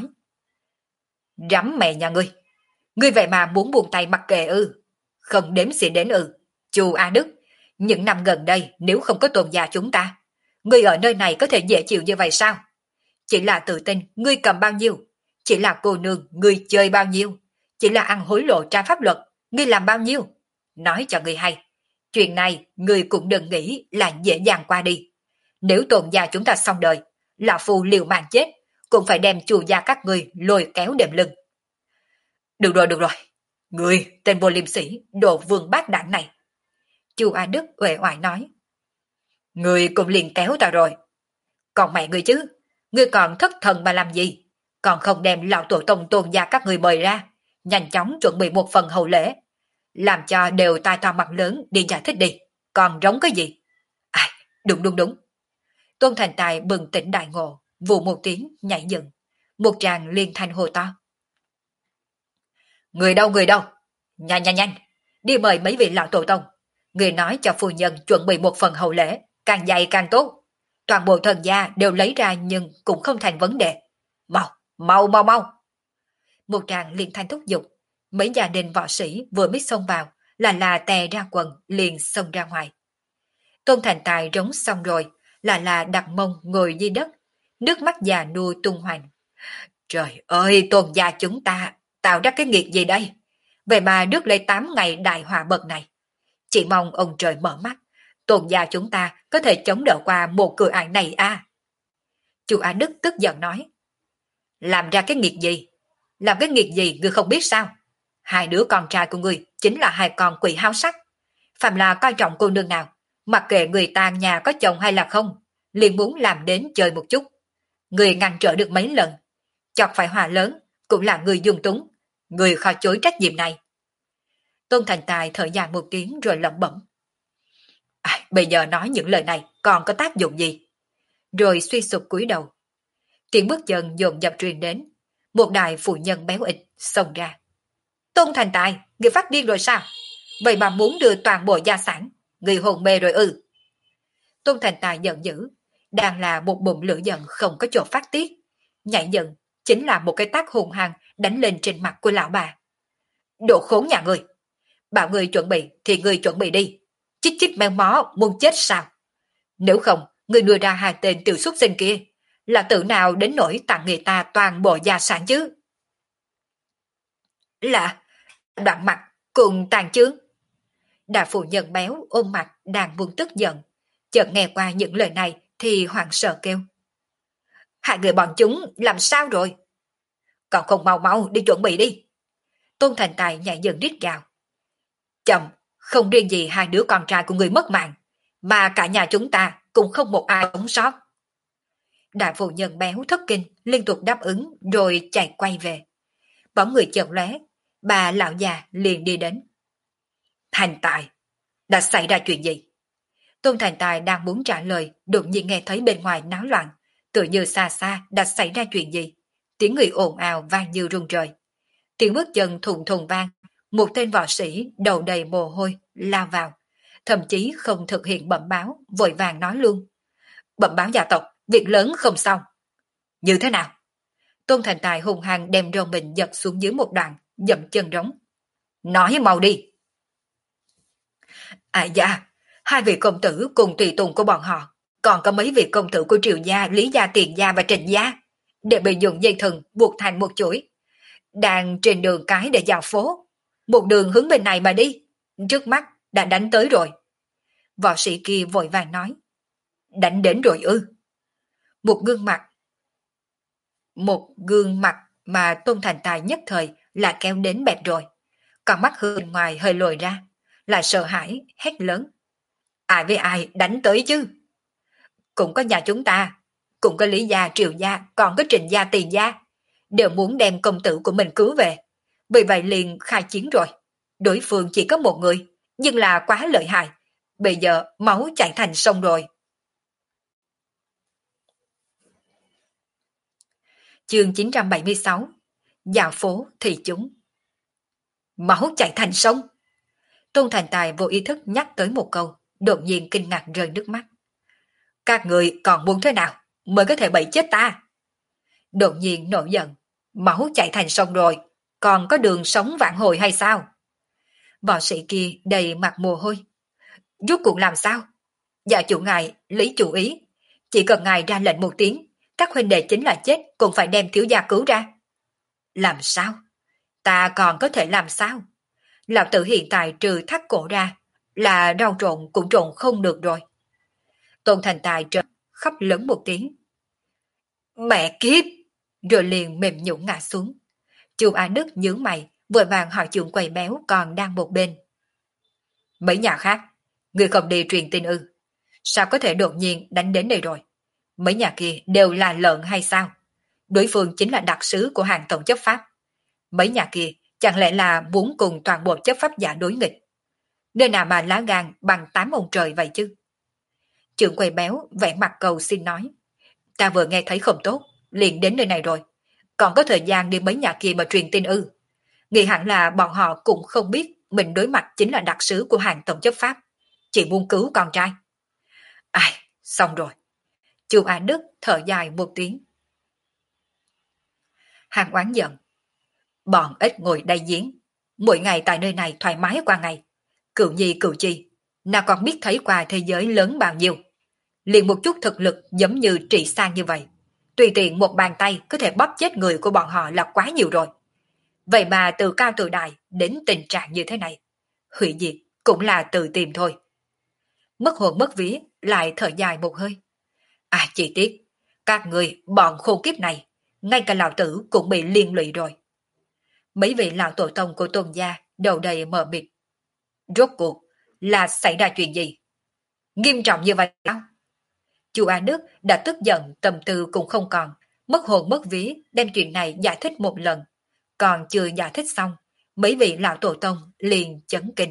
Rắm mẹ nhà ngươi. Ngươi vậy mà muốn buông tay mặc kệ ư? Không đếm xỉa đến ư? Chu A Đức, những năm gần đây nếu không có Tôn gia chúng ta, ngươi ở nơi này có thể dễ chịu như vậy sao? Chỉ là tự tin ngươi cầm bao nhiêu, chỉ là cô nương ngươi chơi bao nhiêu, chỉ là ăn hối lộ trái pháp luật, ngươi làm bao nhiêu? Nói cho ngươi hay, chuyện này ngươi cũng đừng nghĩ là dễ dàng qua đi. Nếu Tôn gia chúng ta xong đời, là phù liều mạng chết, cũng phải đem Chu gia các ngươi lôi kéo đệm lưng. Được rồi, được rồi. Ngươi, tên vô liêm sĩ, đồ vương bát đảng này. Chu A Đức uể oải nói. Ngươi cũng liền kéo ta rồi. Còn mẹ ngươi chứ, ngươi còn thất thần mà làm gì? Còn không đem lão tổ tông Tôn gia các ngươi mời ra, nhanh chóng chuẩn bị một phần hậu lễ. Làm cho đều tai to mặt lớn đi giải thích đi. Còn rống cái gì? À, đúng đúng đúng. Tôn Thành Tài bừng tỉnh đại ngộ, vù một tiếng nhảy dựng. Một tràng liên thanh hồ to. Người đâu, người đâu? Nhanh nhanh nhanh, đi mời mấy vị lão tổ tông. Người nói cho phu nhân chuẩn bị một phần hậu lễ, càng dày càng tốt. Toàn bộ thần gia đều lấy ra nhưng cũng không thành vấn đề. Mau, mau, mau, mau. Một tràng liên thanh thúc giục. Mấy gia đình võ sĩ vừa mới xông vào, là là tè ra quần, liền xông ra ngoài. Tôn Thành Tài rống xong rồi, là là đặt mông ngồi dưới đất, nước mắt già nua tung hoành. Trời ơi, Tôn gia chúng ta tạo ra cái nghiệt gì đây? Vậy mà rước lấy tám ngày đại họa bậc này. Chỉ mong ông trời mở mắt, Tôn gia chúng ta có thể chống đỡ qua một cửa ải này à? Chu Á Đức tức giận nói. Làm ra cái nghiệt gì? Làm cái nghiệt gì ngươi không biết sao? Hai đứa con trai của ngươi chính là hai con quỷ háo sắc. Phạm là coi trọng cô nương nào, mặc kệ người ta nhà có chồng hay là không, liền muốn làm đến chơi một chút. Người ngăn trở được mấy lần, chọc phải hòa lớn, cũng là người dung túng, người khó chối trách nhiệm này. Tôn Thành Tài thở dài một tiếng rồi lẩm bẩm. À, bây giờ nói những lời này còn có tác dụng gì? Rồi suy sụp cúi đầu. Tiếng bước chân dồn dập truyền đến, một đại phụ nhân béo ịch xông ra. Tôn Thành Tài, người phát điên rồi sao? Vậy mà muốn đưa toàn bộ gia sản, Người hồn mê rồi ư? Tôn Thành Tài giận dữ, đang là một bụng lửa giận không có chỗ phát tiết. Nhảy giận, chính là một cái tác hùng hăng đánh lên trên mặt của lão bà. Đồ khốn nhà ngươi! Bảo ngươi chuẩn bị thì ngươi chuẩn bị đi. Chích chích men mó muốn chết sao? Nếu không, ngươi đưa ra hai tên tiểu xuất sinh kia, là tự nào đến nỗi tặng người ta toàn bộ gia sản chứ? Là đoạn mặt cùng tàn chướng. Đại phụ nhân béo ôm mặt đang buông tức giận, chợt nghe qua những lời này thì hoảng sợ kêu. Hai người bọn chúng làm sao rồi? Còn không mau mau đi chuẩn bị đi. Tôn Thành Tài nhảy dựng rít gào. Chậm, không riêng gì hai đứa con trai của người mất mạng, mà cả nhà chúng ta cũng không một ai sống sót. Đại phụ nhân béo thất kinh liên tục đáp ứng rồi chạy quay về. Bóng người chợt lóe, bà lão già liền đi đến. Thành Tài, đã xảy ra chuyện gì? Tôn Thành Tài đang muốn trả lời, đột nhiên nghe thấy bên ngoài náo loạn, tự như xa xa đã xảy ra chuyện gì. Tiếng người ồn ào vang như rung trời. Tiếng bước chân thùng thùng vang, một tên võ sĩ đầu đầy mồ hôi lao vào, thậm chí không thực hiện bẩm báo, vội vàng nói luôn. Bẩm báo gia tộc, việc lớn không xong. Như thế nào? Tôn Thành Tài hùng hăng đem râu mình giật xuống dưới một đoạn, dậm chân rống. Nói mau đi. À dạ, hai vị công tử cùng tùy tùng của bọn họ, còn có mấy vị công tử của Triều gia, Lý gia, Tiền gia và Trịnh gia, đều bị dùng dây thừng buộc thành một chuỗi, đang trên đường cái để vào phố, một đường hướng bên này mà đi, trước mắt đã đánh tới rồi. Võ sĩ kia vội vàng nói. Đánh đến rồi ư? Một gương mặt, một gương mặt mà Tôn Thành Tài nhất thời là kéo đến bẹp rồi, còn mắt hướng ngoài hơi lồi ra, là sợ hãi hét lớn. Ai với ai đánh tới chứ? Cũng có nhà chúng ta, cũng có Lý gia, Triều gia, còn có Trịnh gia, Tiền gia, đều muốn đem công tử của mình cứu về, vì vậy liền khai chiến rồi. Đối phương chỉ có một người, nhưng là quá lợi hại, bây giờ máu chảy thành sông rồi. Chương chín trăm bảy mươi sáu. Dạo phố thì chúng. Máu chảy thành sông. Tôn Thành Tài vô ý thức nhắc tới một câu, đột nhiên kinh ngạc rơi nước mắt. Các người còn muốn thế nào mới có thể bẫy chết ta? Đột nhiên nổi giận. Máu chảy thành sông rồi, còn có đường sống vãn hồi hay sao? Võ sĩ kia đầy mặt mồ hôi. Rốt cuộc làm sao? Dạ chủ ngài, lý chủ ý. Chỉ cần ngài ra lệnh một tiếng, các huynh đệ chính là chết cũng phải đem thiếu gia cứu ra. Làm sao? Ta còn có thể làm sao? Lão tử hiện tại trừ thắt cổ ra, là rau trộn cũng trộn không được rồi. Tôn Thành Tài trợn khóc lớn một tiếng. Mẹ kiếp! Rồi liền mềm nhũn ngã xuống. Chu Á Đức nhướng mày, vội vàng hỏi Trường Quầy béo còn đang một bên. Mấy nhà khác, người không đi truyền tin ư? Sao có thể đột nhiên đánh đến đây rồi? Mấy nhà kia đều là lợn hay sao? Đối phương chính là đặc sứ của hàng tổng chấp pháp. Mấy nhà kia chẳng lẽ là muốn cùng toàn bộ chấp pháp giả đối nghịch? Nơi nào mà lá gan bằng tám ông trời vậy chứ? Trường Quầy béo vẻ mặt cầu xin nói. Ta vừa nghe thấy không tốt, liền đến nơi này rồi. Còn có thời gian đi mấy nhà kia mà truyền tin ư? Nghĩ hẳn là bọn họ cũng không biết mình đối mặt chính là đặc sứ của hàng tổng chấp pháp, chỉ muốn cứu con trai. Ai, xong rồi. Chu Á Đức thở dài một tiếng. Hàng oán giận. Bọn ít ngồi đây giếng, mỗi ngày tại nơi này thoải mái qua ngày. Cựu nhi cựu chi, nào còn biết thấy qua thế giới lớn bao nhiêu. Liền một chút thực lực giống như trị sang như vậy, tùy tiện một bàn tay có thể bóp chết người của bọn họ là quá nhiều rồi. Vậy mà từ cao từ đại đến tình trạng như thế này, hủy diệt cũng là tự tìm thôi. Mất hồn mất vía lại thở dài một hơi. À chỉ tiếc, các người bọn khôn kiếp này, ngay cả lão tử cũng bị liên lụy rồi. Mấy vị lão tổ tông của Tôn gia đầu đầy mờ mịt. Rốt cuộc là xảy ra chuyện gì? Nghiêm trọng như vậy sao? Chu Á Đức đã tức giận, tâm tư cũng không còn, mất hồn mất vía đem chuyện này giải thích một lần. Còn chưa giải thích xong, mấy vị lão tổ tông liền chấn kinh.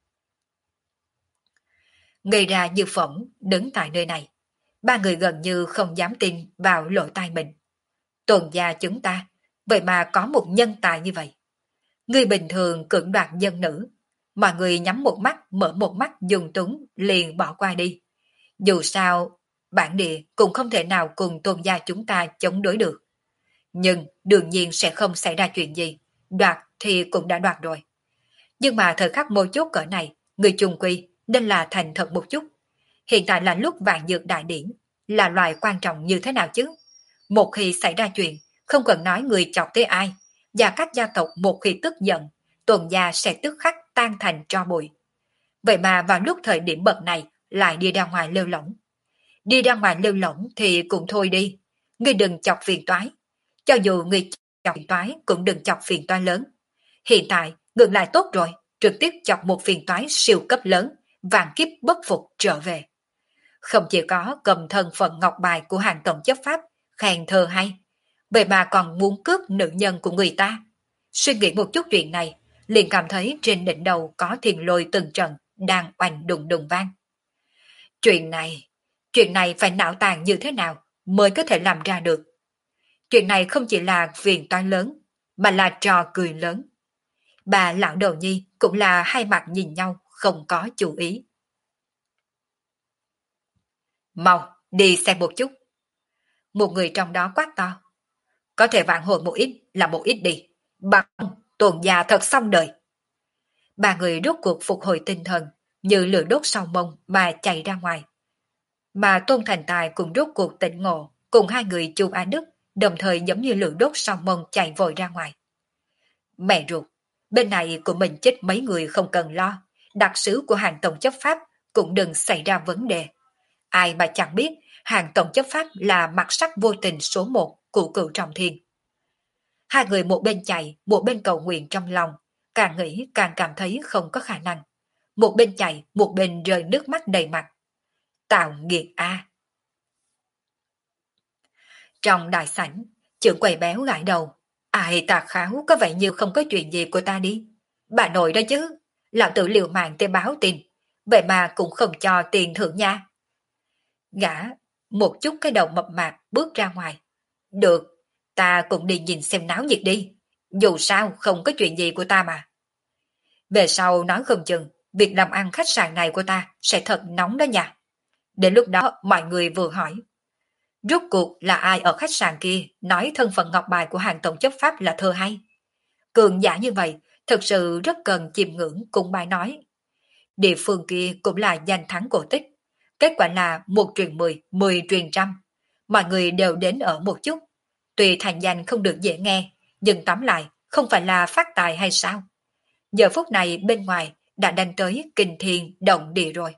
Người ra như phỏng đứng tại nơi này, ba người gần như không dám tin vào lỗ tai mình. Tôn gia chúng ta, vậy mà có một nhân tài như vậy. Người bình thường cưỡng đoạt dân nữ, Mọi người nhắm một mắt, mở một mắt dùng túng, liền bỏ qua đi. Dù sao, bản địa cũng không thể nào cùng tôn gia chúng ta chống đối được. Nhưng đương nhiên sẽ không xảy ra chuyện gì. Đoạt thì cũng đã đoạt rồi. Nhưng mà thời khắc mấu chốt cỡ này, người chung quy nên là thành thật một chút. Hiện tại là lúc vạn dược đại điển, là loại quan trọng như thế nào chứ? Một khi xảy ra chuyện, không cần nói người chọc tới ai, và các gia tộc một khi tức giận, tuần gia sẽ tức khắc tan thành tro bụi. Vậy mà vào lúc thời điểm bậc này lại đi ra ngoài lêu lỏng. Đi ra ngoài lêu lỏng thì cũng thôi đi, ngươi đừng chọc phiền toái. Cho dù ngươi chọc phiền toái cũng đừng chọc phiền toái lớn. Hiện tại ngược lại tốt rồi, trực tiếp chọc một phiền toái siêu cấp lớn, vạn kiếp bất phục trở về. Không chỉ có cầm thân phận ngọc bài của hàng tổng chấp pháp, khen thơ hay, vậy mà còn muốn cướp nữ nhân của người ta. Suy nghĩ một chút chuyện này, liền cảm thấy trên đỉnh đầu có thiền lôi từng trận đang oanh đùng đùng vang. Chuyện này, chuyện này phải não tàn như thế nào mới có thể làm ra được. Chuyện này không chỉ là phiền toái lớn, mà là trò cười lớn. Bà lão đầu nhi cũng là hai mặt nhìn nhau, không có chú ý. Mau, đi xem một chút. Một người trong đó quát to. Có thể vạn hồi một ít là một ít đi. Bằng tuần già thật xong đời. Ba người rốt cuộc phục hồi tinh thần, như lửa đốt sau mông mà chạy ra ngoài. Mà Tôn Thành Tài cũng rốt cuộc tỉnh ngộ, cùng hai người Chu Á Đức, đồng thời giống như lửa đốt sau mông chạy vội ra ngoài. Mẹ ruột, bên này của mình chết mấy người không cần lo, đặc sứ của hàng tổng chấp pháp cũng đừng xảy ra vấn đề. Ai mà chẳng biết hàng tổng chấp pháp là mặt sắc vô tình số một của cựu trọng thiên. Hai người một bên chạy, một bên cầu nguyện trong lòng, càng nghĩ càng cảm thấy không có khả năng. Một bên chạy, một bên rơi nước mắt đầy mặt. Tạo nghiệt a! Trong đại sảnh, trưởng quầy béo gãi đầu. Ai tà kháo có vẻ như không có chuyện gì của ta đi. Bà nội đó chứ, lão tử liều mạng tới báo tin, vậy mà cũng không cho tiền thưởng nha. Gã, một chút cái đầu mập mạp bước ra ngoài. Được, ta cũng đi nhìn xem náo nhiệt đi. Dù sao không có chuyện gì của ta mà. Về sau nói không chừng, việc làm ăn khách sạn này của ta sẽ thật nóng đó nha. Đến lúc đó mọi người vừa hỏi. Rốt cuộc là ai ở khách sạn kia nói thân phận ngọc bài của hàng tổng chấp pháp là thơ hay. Cường giả như vậy thực sự rất cần chiêm ngưỡng cùng bài nói. Địa phương kia cũng là danh thắng cổ tích. Kết quả là một truyền mười, mười truyền trăm. Mọi người đều đến ở một chút. Tuy thành danh không được dễ nghe, nhưng tóm lại không phải là phát tài hay sao. Giờ phút này bên ngoài đã đánh tới kinh thiên động địa rồi.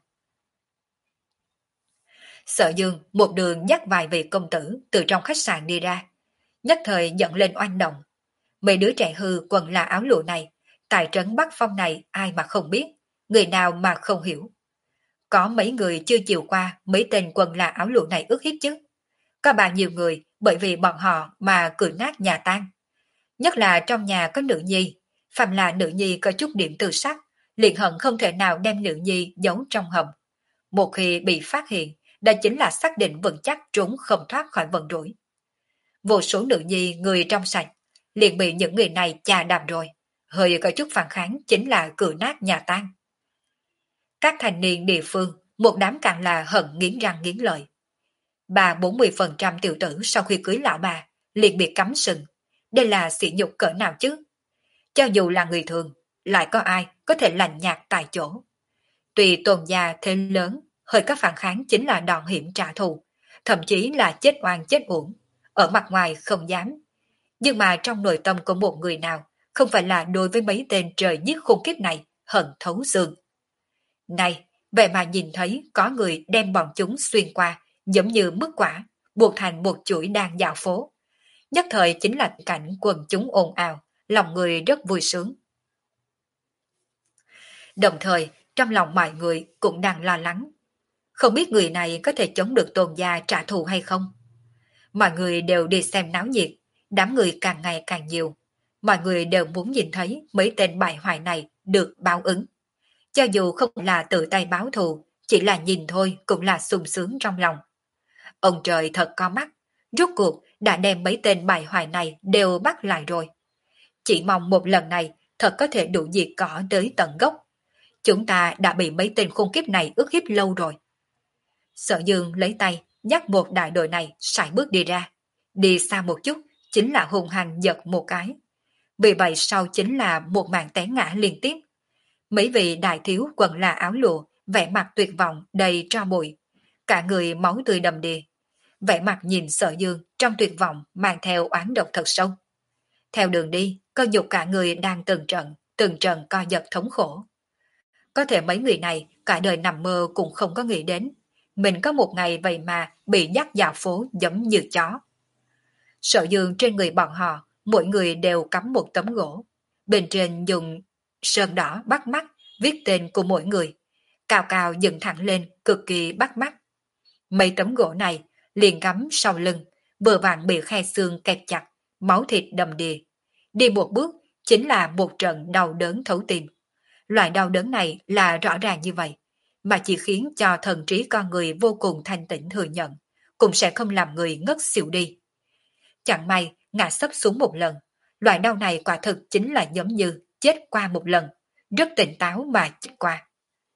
Sở Dương một đường dắt vài vị công tử từ trong khách sạn đi ra. Nhất thời dẫn lên oanh động. Mấy đứa trẻ hư quần là áo lụa này, tại trấn Bắc Phong này ai mà không biết, người nào mà không hiểu. Có mấy người chưa chịu qua mấy tên quần là áo lụa này ức hiếp chứ. Có bao nhiêu người bởi vì bọn họ mà cười nát nhà tan. Nhất là trong nhà có nữ nhi, phàm là nữ nhi có chút điểm tự sắc, liền hận không thể nào đem nữ nhi giấu trong hầm. Một khi bị phát hiện, đó chính là xác định vững chắc trốn không thoát khỏi vận rủi. Vô số nữ nhi người trong sạch, liền bị những người này chà đạp rồi, hơi có chút phản kháng chính là cửa nát nhà tan. Các thành niên địa phương, một đám càng là hận nghiến răng nghiến lợi. Bà bốn mươi phần trăm tiểu tử sau khi cưới lão bà, liền bị cắm sừng. Đây là sỉ nhục cỡ nào chứ? Cho dù là người thường, lại có ai có thể lạnh nhạt tại chỗ. Tùy tôn gia thế lớn, hơi có phản kháng chính là đòn hiểm trả thù, thậm chí là chết oan chết uổng, ở mặt ngoài không dám. Nhưng mà trong nội tâm của một người nào, không phải là đối với mấy tên trời giết khôn kiếp này, hận thấu xương. Này, vậy mà nhìn thấy có người đem bọn chúng xuyên qua, giống như mứt quả, buộc thành một chuỗi đang dạo phố. Nhất thời chính là cảnh quần chúng ồn ào, lòng người rất vui sướng. Đồng thời, trong lòng mọi người cũng đang lo lắng. Không biết người này có thể chống được tôn gia trả thù hay không? Mọi người đều đi xem náo nhiệt, đám người càng ngày càng nhiều. Mọi người đều muốn nhìn thấy mấy tên bại hoại này được báo ứng. Cho dù không là tự tay báo thù, chỉ là nhìn thôi cũng là sung sướng trong lòng. Ông trời thật có mắt, rốt cuộc đã đem mấy tên bại hoại này đều bắt lại rồi. Chỉ mong một lần này thật có thể đủ diệt cỏ tới tận gốc. Chúng ta đã bị mấy tên khốn kiếp này ức hiếp lâu rồi. Sở Dương lấy tay dắt một đại đội này sải bước đi ra. Đi xa một chút chính là hùng hăng giật một cái. Vì vậy sau chính là một màn té ngã liên tiếp. Mấy vị đại thiếu quần là áo lụa, vẻ mặt tuyệt vọng đầy tro bụi. Cả người máu tươi đầm đìa. Vẻ mặt nhìn Sở Dương trong tuyệt vọng mang theo oán độc thật sâu. Theo đường đi, cơ nhục cả người đang từng trận, từng trận co giật thống khổ. Có thể mấy người này cả đời nằm mơ cũng không có nghĩ đến. Mình có một ngày vậy mà bị dắt dạo phố giống như chó. Sở Dương trên người bọn họ, mỗi người đều cắm một tấm gỗ. Bên trên dùng sơn đỏ bắt mắt, viết tên của mỗi người. Cao cao dựng thẳng lên, cực kỳ bắt mắt. Mấy tấm gỗ này liền cắm sau lưng, vừa vặn bị khe xương kẹp chặt, máu thịt đầm đìa. Đi một bước chính là một trận đau đớn thấu tim. Loại đau đớn này là rõ ràng như vậy, mà chỉ khiến cho thần trí con người vô cùng thanh tĩnh thừa nhận, cũng sẽ không làm người ngất xỉu đi. Chẳng may ngã sấp xuống một lần, loại đau này quả thực chính là giống như chết qua một lần, rất tỉnh táo mà chết qua.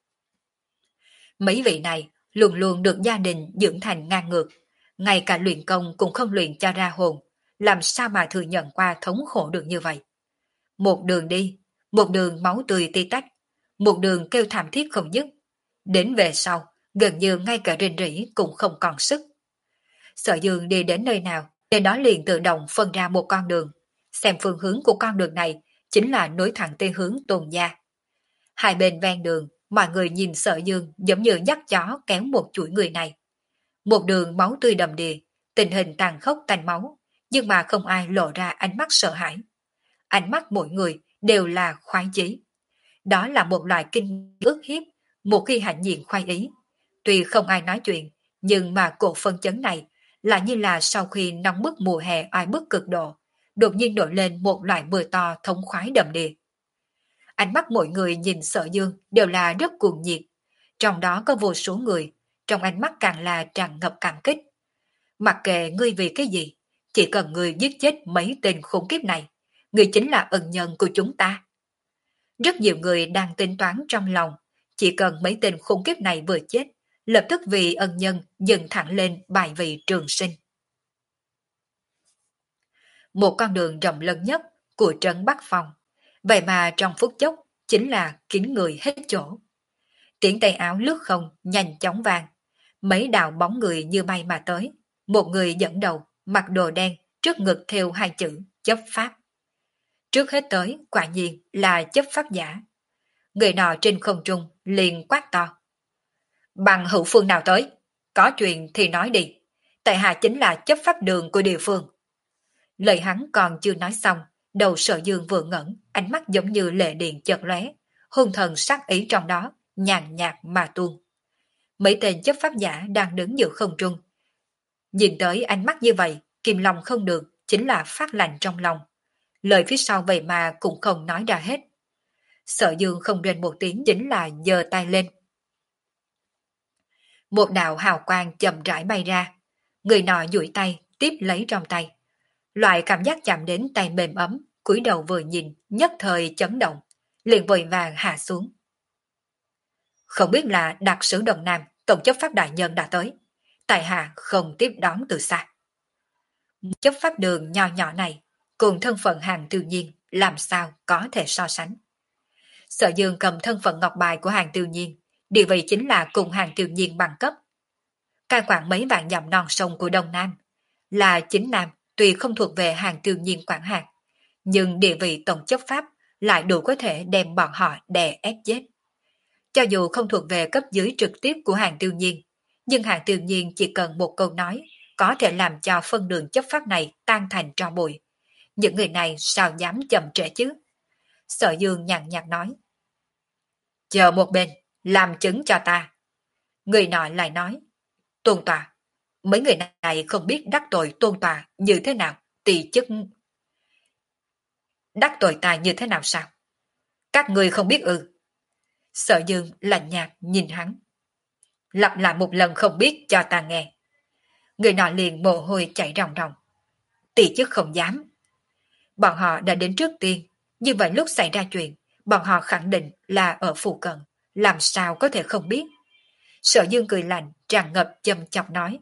Mấy vị này luôn luôn được gia đình dưỡng thành ngang ngược, ngay cả luyện công cũng không luyện cho ra hồn, làm sao mà thừa nhận qua thống khổ được như vậy. Một đường đi, một đường máu tươi tí tách, một đường kêu thảm thiết không dứt. Đến về sau, gần như ngay cả rên rỉ cũng không còn sức. Sở Dương đi đến nơi nào, nơi đó liền tự động phân ra một con đường. Xem phương hướng của con đường này chính là nối thẳng tới hướng Tôn gia. Hai bên ven đường, mọi người nhìn Sở Dương giống như dắt chó kéo một chuỗi người này. Một đường máu tươi đầm đìa, tình hình tàn khốc tanh máu, nhưng mà không ai lộ ra ánh mắt sợ hãi. Ánh mắt mỗi người đều là khoái chí. Đó là một loại kinh ức hiếp, một khi hạnh diện khoái ý. Tuy không ai nói chuyện, nhưng mà cổ phân chấn này là như là sau khi nóng bức mùa hè oai bức cực độ, đột nhiên nổi lên một loại mưa to thống khoái đầm đìa. Ánh mắt mỗi người nhìn Sở Dương đều là rất cuồng nhiệt, trong đó có vô số người, trong ánh mắt càng là tràn ngập cảm kích. Mặc kệ ngươi vì cái gì, chỉ cần ngươi giết chết mấy tên khủng kiếp này, ngươi chính là ân nhân của chúng ta. Rất nhiều người đang tính toán trong lòng, chỉ cần mấy tên khủng kiếp này vừa chết, lập tức vì ân nhân dần thẳng lên bài vị trường sinh. Một con đường rộng lớn nhất của trấn Bắc Phong, vậy mà trong phút chốc chính là kín người hết chỗ. Tiếng tay áo lướt không nhanh chóng vang, mấy đạo bóng người như bay mà tới. Một người dẫn đầu, mặc đồ đen, trước ngực thêu hai chữ chấp pháp. Trước hết tới, quả nhiên là chấp pháp giả. Người nọ trên không trung liền quát to. Bằng hữu phương nào tới? Có chuyện thì nói đi. Tại hạ chính là chấp pháp đường của địa phương. Lời hắn còn chưa nói xong, đầu Sở Dương vừa ngẩn, ánh mắt giống như lệ điện chợt lóe, hung thần sắc ý trong đó, nhàn nhạt mà tuôn. Mấy tên chấp pháp giả đang đứng giữa không trung. Nhìn tới ánh mắt như vậy, kìm lòng không được, chính là phát lạnh trong lòng. Lời phía sau vậy mà cũng không nói ra hết. Sở Dương không rên một tiếng, chính là giơ tay lên. Một đạo hào quang chậm rãi bay ra. Người nọ duỗi tay, tiếp lấy trong tay. Loại cảm giác chạm đến tay mềm ấm, cúi đầu vừa nhìn, nhất thời chấn động, liền vội vàng hạ xuống. Không biết là đặc sứ Đông Nam, tổng chấp pháp đại nhân đã tới. Tại hạ không tiếp đón từ xa. Chấp pháp đường nhỏ nhỏ này, cùng thân phận Hàng Tiêu Nhiên, làm sao có thể so sánh. Sở Dương cầm thân phận ngọc bài của Hàng Tiêu Nhiên, địa vị chính là cùng Hàng Tiêu Nhiên bằng cấp. Cai quản mấy vạn dặm non sông của Đông Nam, là chính Nam, tuy không thuộc về Hàng Tiêu Nhiên quản hạt, nhưng địa vị tổng chấp pháp lại đủ có thể đem bọn họ đè ép chết. Cho dù không thuộc về cấp dưới trực tiếp của Hàng Tiêu Nhiên, nhưng Hàng Tiêu Nhiên chỉ cần một câu nói có thể làm cho phân đường chấp pháp này tan thành tro bụi. Những người này sao dám chậm trễ chứ? Sở Dương nhàn nhạt nói. Chờ một bên, làm chứng cho ta. Người nọ lại nói. Tôn tòa, mấy người này không biết đắc tội tôn tòa như thế nào, tỳ chức. Đắc tội ta như thế nào sao? Các người không biết ư? Sở Dương lạnh nhạt nhìn hắn. Lặp lại một lần không biết cho ta nghe. Người nọ liền mồ hôi chảy ròng ròng. Tỳ chức không dám. Bọn họ đã đến trước tiên, như vậy lúc xảy ra chuyện, bọn họ khẳng định là ở phụ cận, làm sao có thể không biết. Sở Dương cười lạnh, tràn ngập châm chọc nói.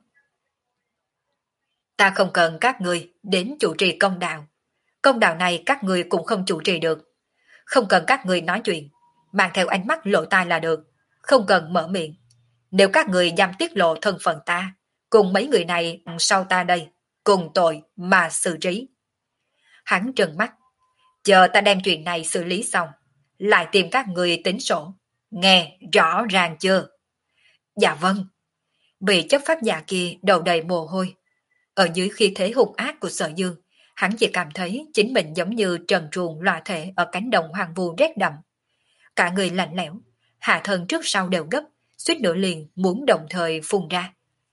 Ta không cần các người đến chủ trì công đạo. Công đạo này các người cũng không chủ trì được. Không cần các người nói chuyện, mang theo ánh mắt lộ tai là được. Không cần mở miệng. Nếu các người dám tiết lộ thân phận ta, cùng mấy người này sau ta đây, cùng tội mà xử trí. Hắn trừng mắt. Chờ ta đem chuyện này xử lý xong, lại tìm các người tính sổ. Nghe rõ ràng chưa? Dạ vâng. Vị chấp pháp giả kia đầu đầy mồ hôi. Ở dưới khí thế hung ác của Sở Dương, hắn chỉ cảm thấy chính mình giống như trần truồng loạ thể ở cánh đồng hoang vu rét đậm. Cả người lạnh lẽo, hạ thân trước sau đều gấp, suýt nữa liền muốn đồng thời phun ra.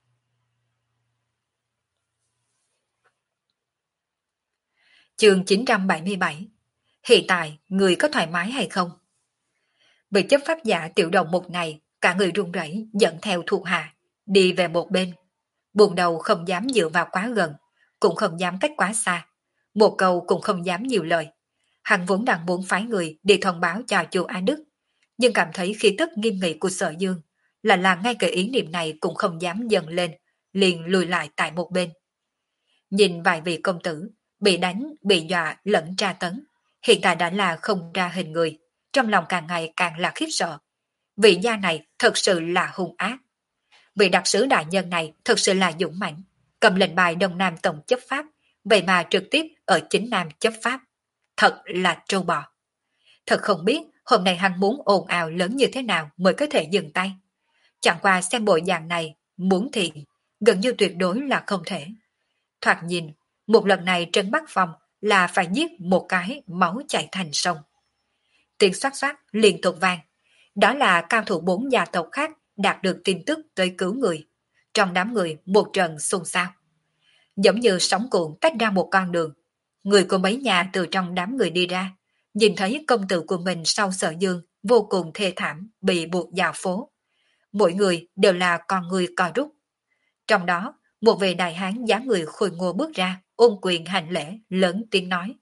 Chương chín trăm bảy mươi bảy. Hiện tại, người có thoải mái hay không? Bị chấp pháp giả tiểu đồng một này, cả người run rẩy dẫn theo thuộc hạ, đi về một bên. Buồn đầu không dám dựa vào quá gần, cũng không dám cách quá xa. Một câu cũng không dám nhiều lời. Hắn vốn đang muốn phái người đi thông báo cho chu Á Đức, nhưng cảm thấy khí tức nghiêm nghị của Sở Dương, là là ngay cả ý niệm này cũng không dám dần lên, liền lùi lại tại một bên. Nhìn vài vị công tử, bị đánh, bị dọa lẫn tra tấn, hiện tại đã là không ra hình người, trong lòng càng ngày càng là khiếp sợ. Vị gia này thật sự là hung ác. Vị đặc sứ đại nhân này thật sự là dũng mãnh, cầm lệnh bài Đông Nam Tổng chấp pháp, vậy mà trực tiếp ở chính Nam chấp pháp. Thật là trâu bò. Thật không biết hôm nay hắn muốn ồn ào lớn như thế nào mới có thể dừng tay. Chẳng qua xem bộ dạng này, muốn thiện, gần như tuyệt đối là không thể. Thoạt nhìn, một lần này Trấn Bắc Phong là phải giết một cái máu chảy thành sông. Tiếng xoát xoát liên tục vang. Đó là cao thủ bốn gia tộc khác đạt được tin tức tới cứu người. Trong đám người một trận xôn xao. Giống như sóng cuộn tách ra một con đường. Người của mấy nhà từ trong đám người đi ra, nhìn thấy công tử của mình sau Sở Dương vô cùng thê thảm bị buộc vào phố. Mỗi người đều là con người co rút. Trong đó, một vị đại hán dáng người khôi ngô bước ra, ôm quyền hành lễ, lớn tiếng nói.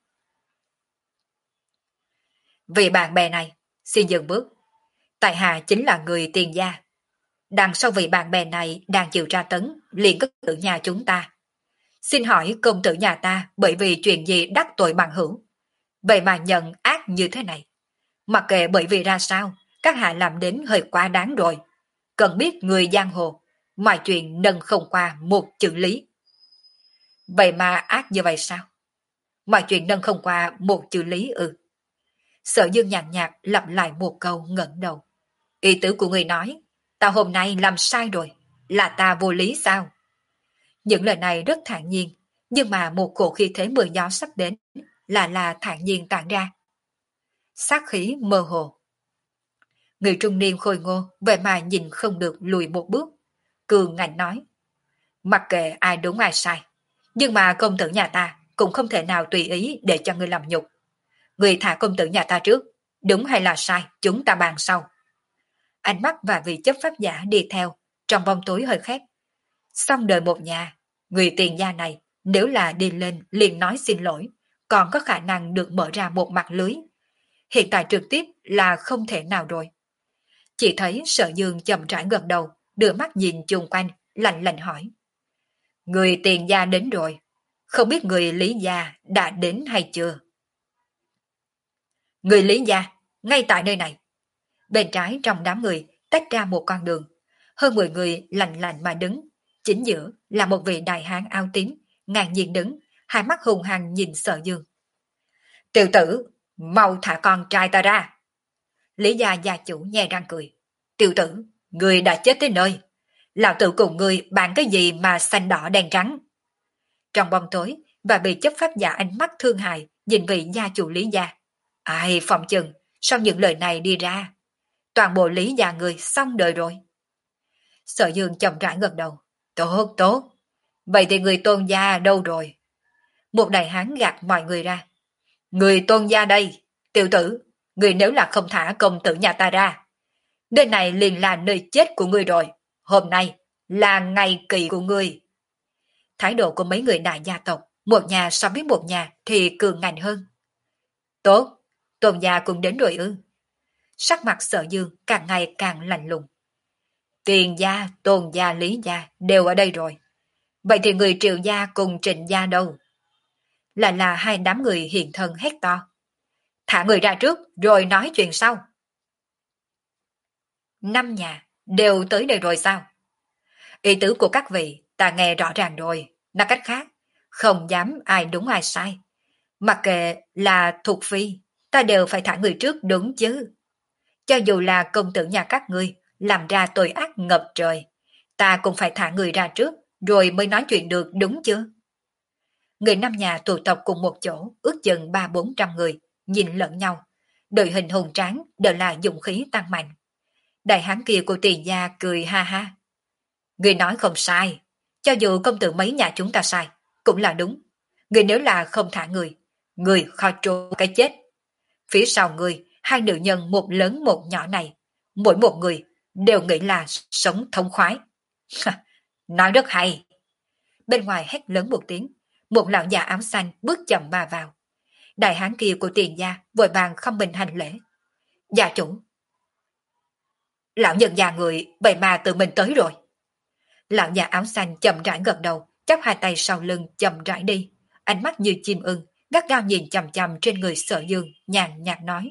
Vì bạn bè này, xin dừng bước. Tại hạ chính là người Tiền gia. Đằng sau vị bạn bè này đang chịu tra tấn, liền cất tử nhà chúng ta. Xin hỏi công tử nhà ta bởi vì chuyện gì đắc tội bằng hữu? Vậy mà nhận ác như thế này. Mặc kệ bởi vì ra sao, các hạ làm đến hơi quá đáng rồi. Cần biết người giang hồ, mọi chuyện nâng không qua một chữ lý. Vậy mà ác như vậy sao? Mọi chuyện nâng không qua một chữ lý ư? Sở Dương nhàn nhạt lặp lại một câu ngẩng đầu. Ý tứ của người nói, ta hôm nay làm sai rồi, là ta vô lý sao? Những lời này rất thản nhiên, nhưng mà một cổ khí thế mưa gió sắp đến, là là thản nhiên tản ra. Sát khí mơ hồ. Người trung niên khôi ngô, vậy mà nhìn không được lùi một bước. Cường ngạnh nói, mặc kệ ai đúng ai sai, nhưng mà công tử nhà ta cũng không thể nào tùy ý để cho người làm nhục. Người thả công tử nhà ta trước, đúng hay là sai, chúng ta bàn sau. Ánh mắt và vị chấp pháp giả đi theo, trong bóng tối hơi khét. Xong đời một nhà, người Tiền gia này nếu là đi lên liền nói xin lỗi, còn có khả năng được mở ra một mặt lưới. Hiện tại trực tiếp là không thể nào rồi. Chỉ thấy Sở Dương chậm rãi gật đầu, đưa mắt nhìn chung quanh, lạnh lạnh hỏi. Người Tiền gia đến rồi, không biết người Lý gia đã đến hay chưa? Người Lý gia, ngay tại nơi này. Bên trái trong đám người tách ra một con đường, hơn mười người lạnh lạnh mà đứng, chính giữa là một vị đại hán áo tím, ngang nhiên đứng, hai mắt hùng hăng nhìn Sở Dương. Tiểu tử, mau thả con trai ta ra. Lý gia gia chủ nhe răng cười. Tiểu tử, người đã chết tới nơi. Lão tử cùng người bàn cái gì mà xanh đỏ đen trắng? Trong bóng tối, và bị chấp pháp giả ánh mắt thương hại nhìn vị gia chủ Lý gia. Ai phòng chừng, sau những lời này đi ra, toàn bộ Lý gia người xong đời rồi. Sở Dương chậm rãi gật đầu. Tốt, tốt. Vậy thì người Tôn gia đâu rồi? Một đại hán gạt mọi người ra. Người Tôn gia đây. Tiểu tử, người nếu là không thả công tử nhà ta ra, nơi này liền là nơi chết của ngươi rồi. Hôm nay là ngày kỳ của ngươi. Thái độ của mấy người đại gia tộc, một nhà so với một nhà thì cường ngạnh hơn. Tốt, Tôn gia cũng đến rồi ư? Sắc mặt Sở Dương càng ngày càng lạnh lùng. Tiền gia, Tôn gia, Lý gia đều ở đây rồi. Vậy thì người Triệu gia cùng Trịnh gia đâu? Lại là hai đám người hiện thân hét to. Thả người ra trước rồi nói chuyện sau. Năm nhà đều tới đây rồi sao? Ý tứ của các vị ta nghe rõ ràng rồi. Nói cách khác, không dám ai đúng ai sai. Mặc kệ là thuộc phi, ta đều phải thả người trước đúng chứ. Cho dù là công tử nhà các ngươi làm ra tội ác ngập trời, ta cũng phải thả người ra trước rồi mới nói chuyện được đúng chưa? Người năm nhà tụ tập cùng một chỗ ước chừng ba bốn trăm người, nhìn lẫn nhau. Đội hình hùng tráng đều là dụng khí tăng mạnh. Đại hán kia của Tiền gia cười ha ha. Người nói không sai, cho dù công tử mấy nhà chúng ta sai, cũng là đúng. Người nếu là không thả người, người khó trốn cái chết. Phía sau người, hai nữ nhân một lớn một nhỏ này, mỗi một người đều nghĩ là sống thông khoái. Nói rất hay. Bên ngoài hét lớn một tiếng, một lão già áo xanh bước chậm mà vào. Đại hán kia của Tiền gia vội vàng không mình hành lễ. Gia chủ. Lão nhân già người vậy mà tự mình tới rồi. Lão già áo xanh chậm rãi gật đầu, chắp hai tay sau lưng chậm rãi đi, ánh mắt như chim ưng, gắt gao nhìn chằm chằm trên người Sở Dương, nhàn nhạt nói.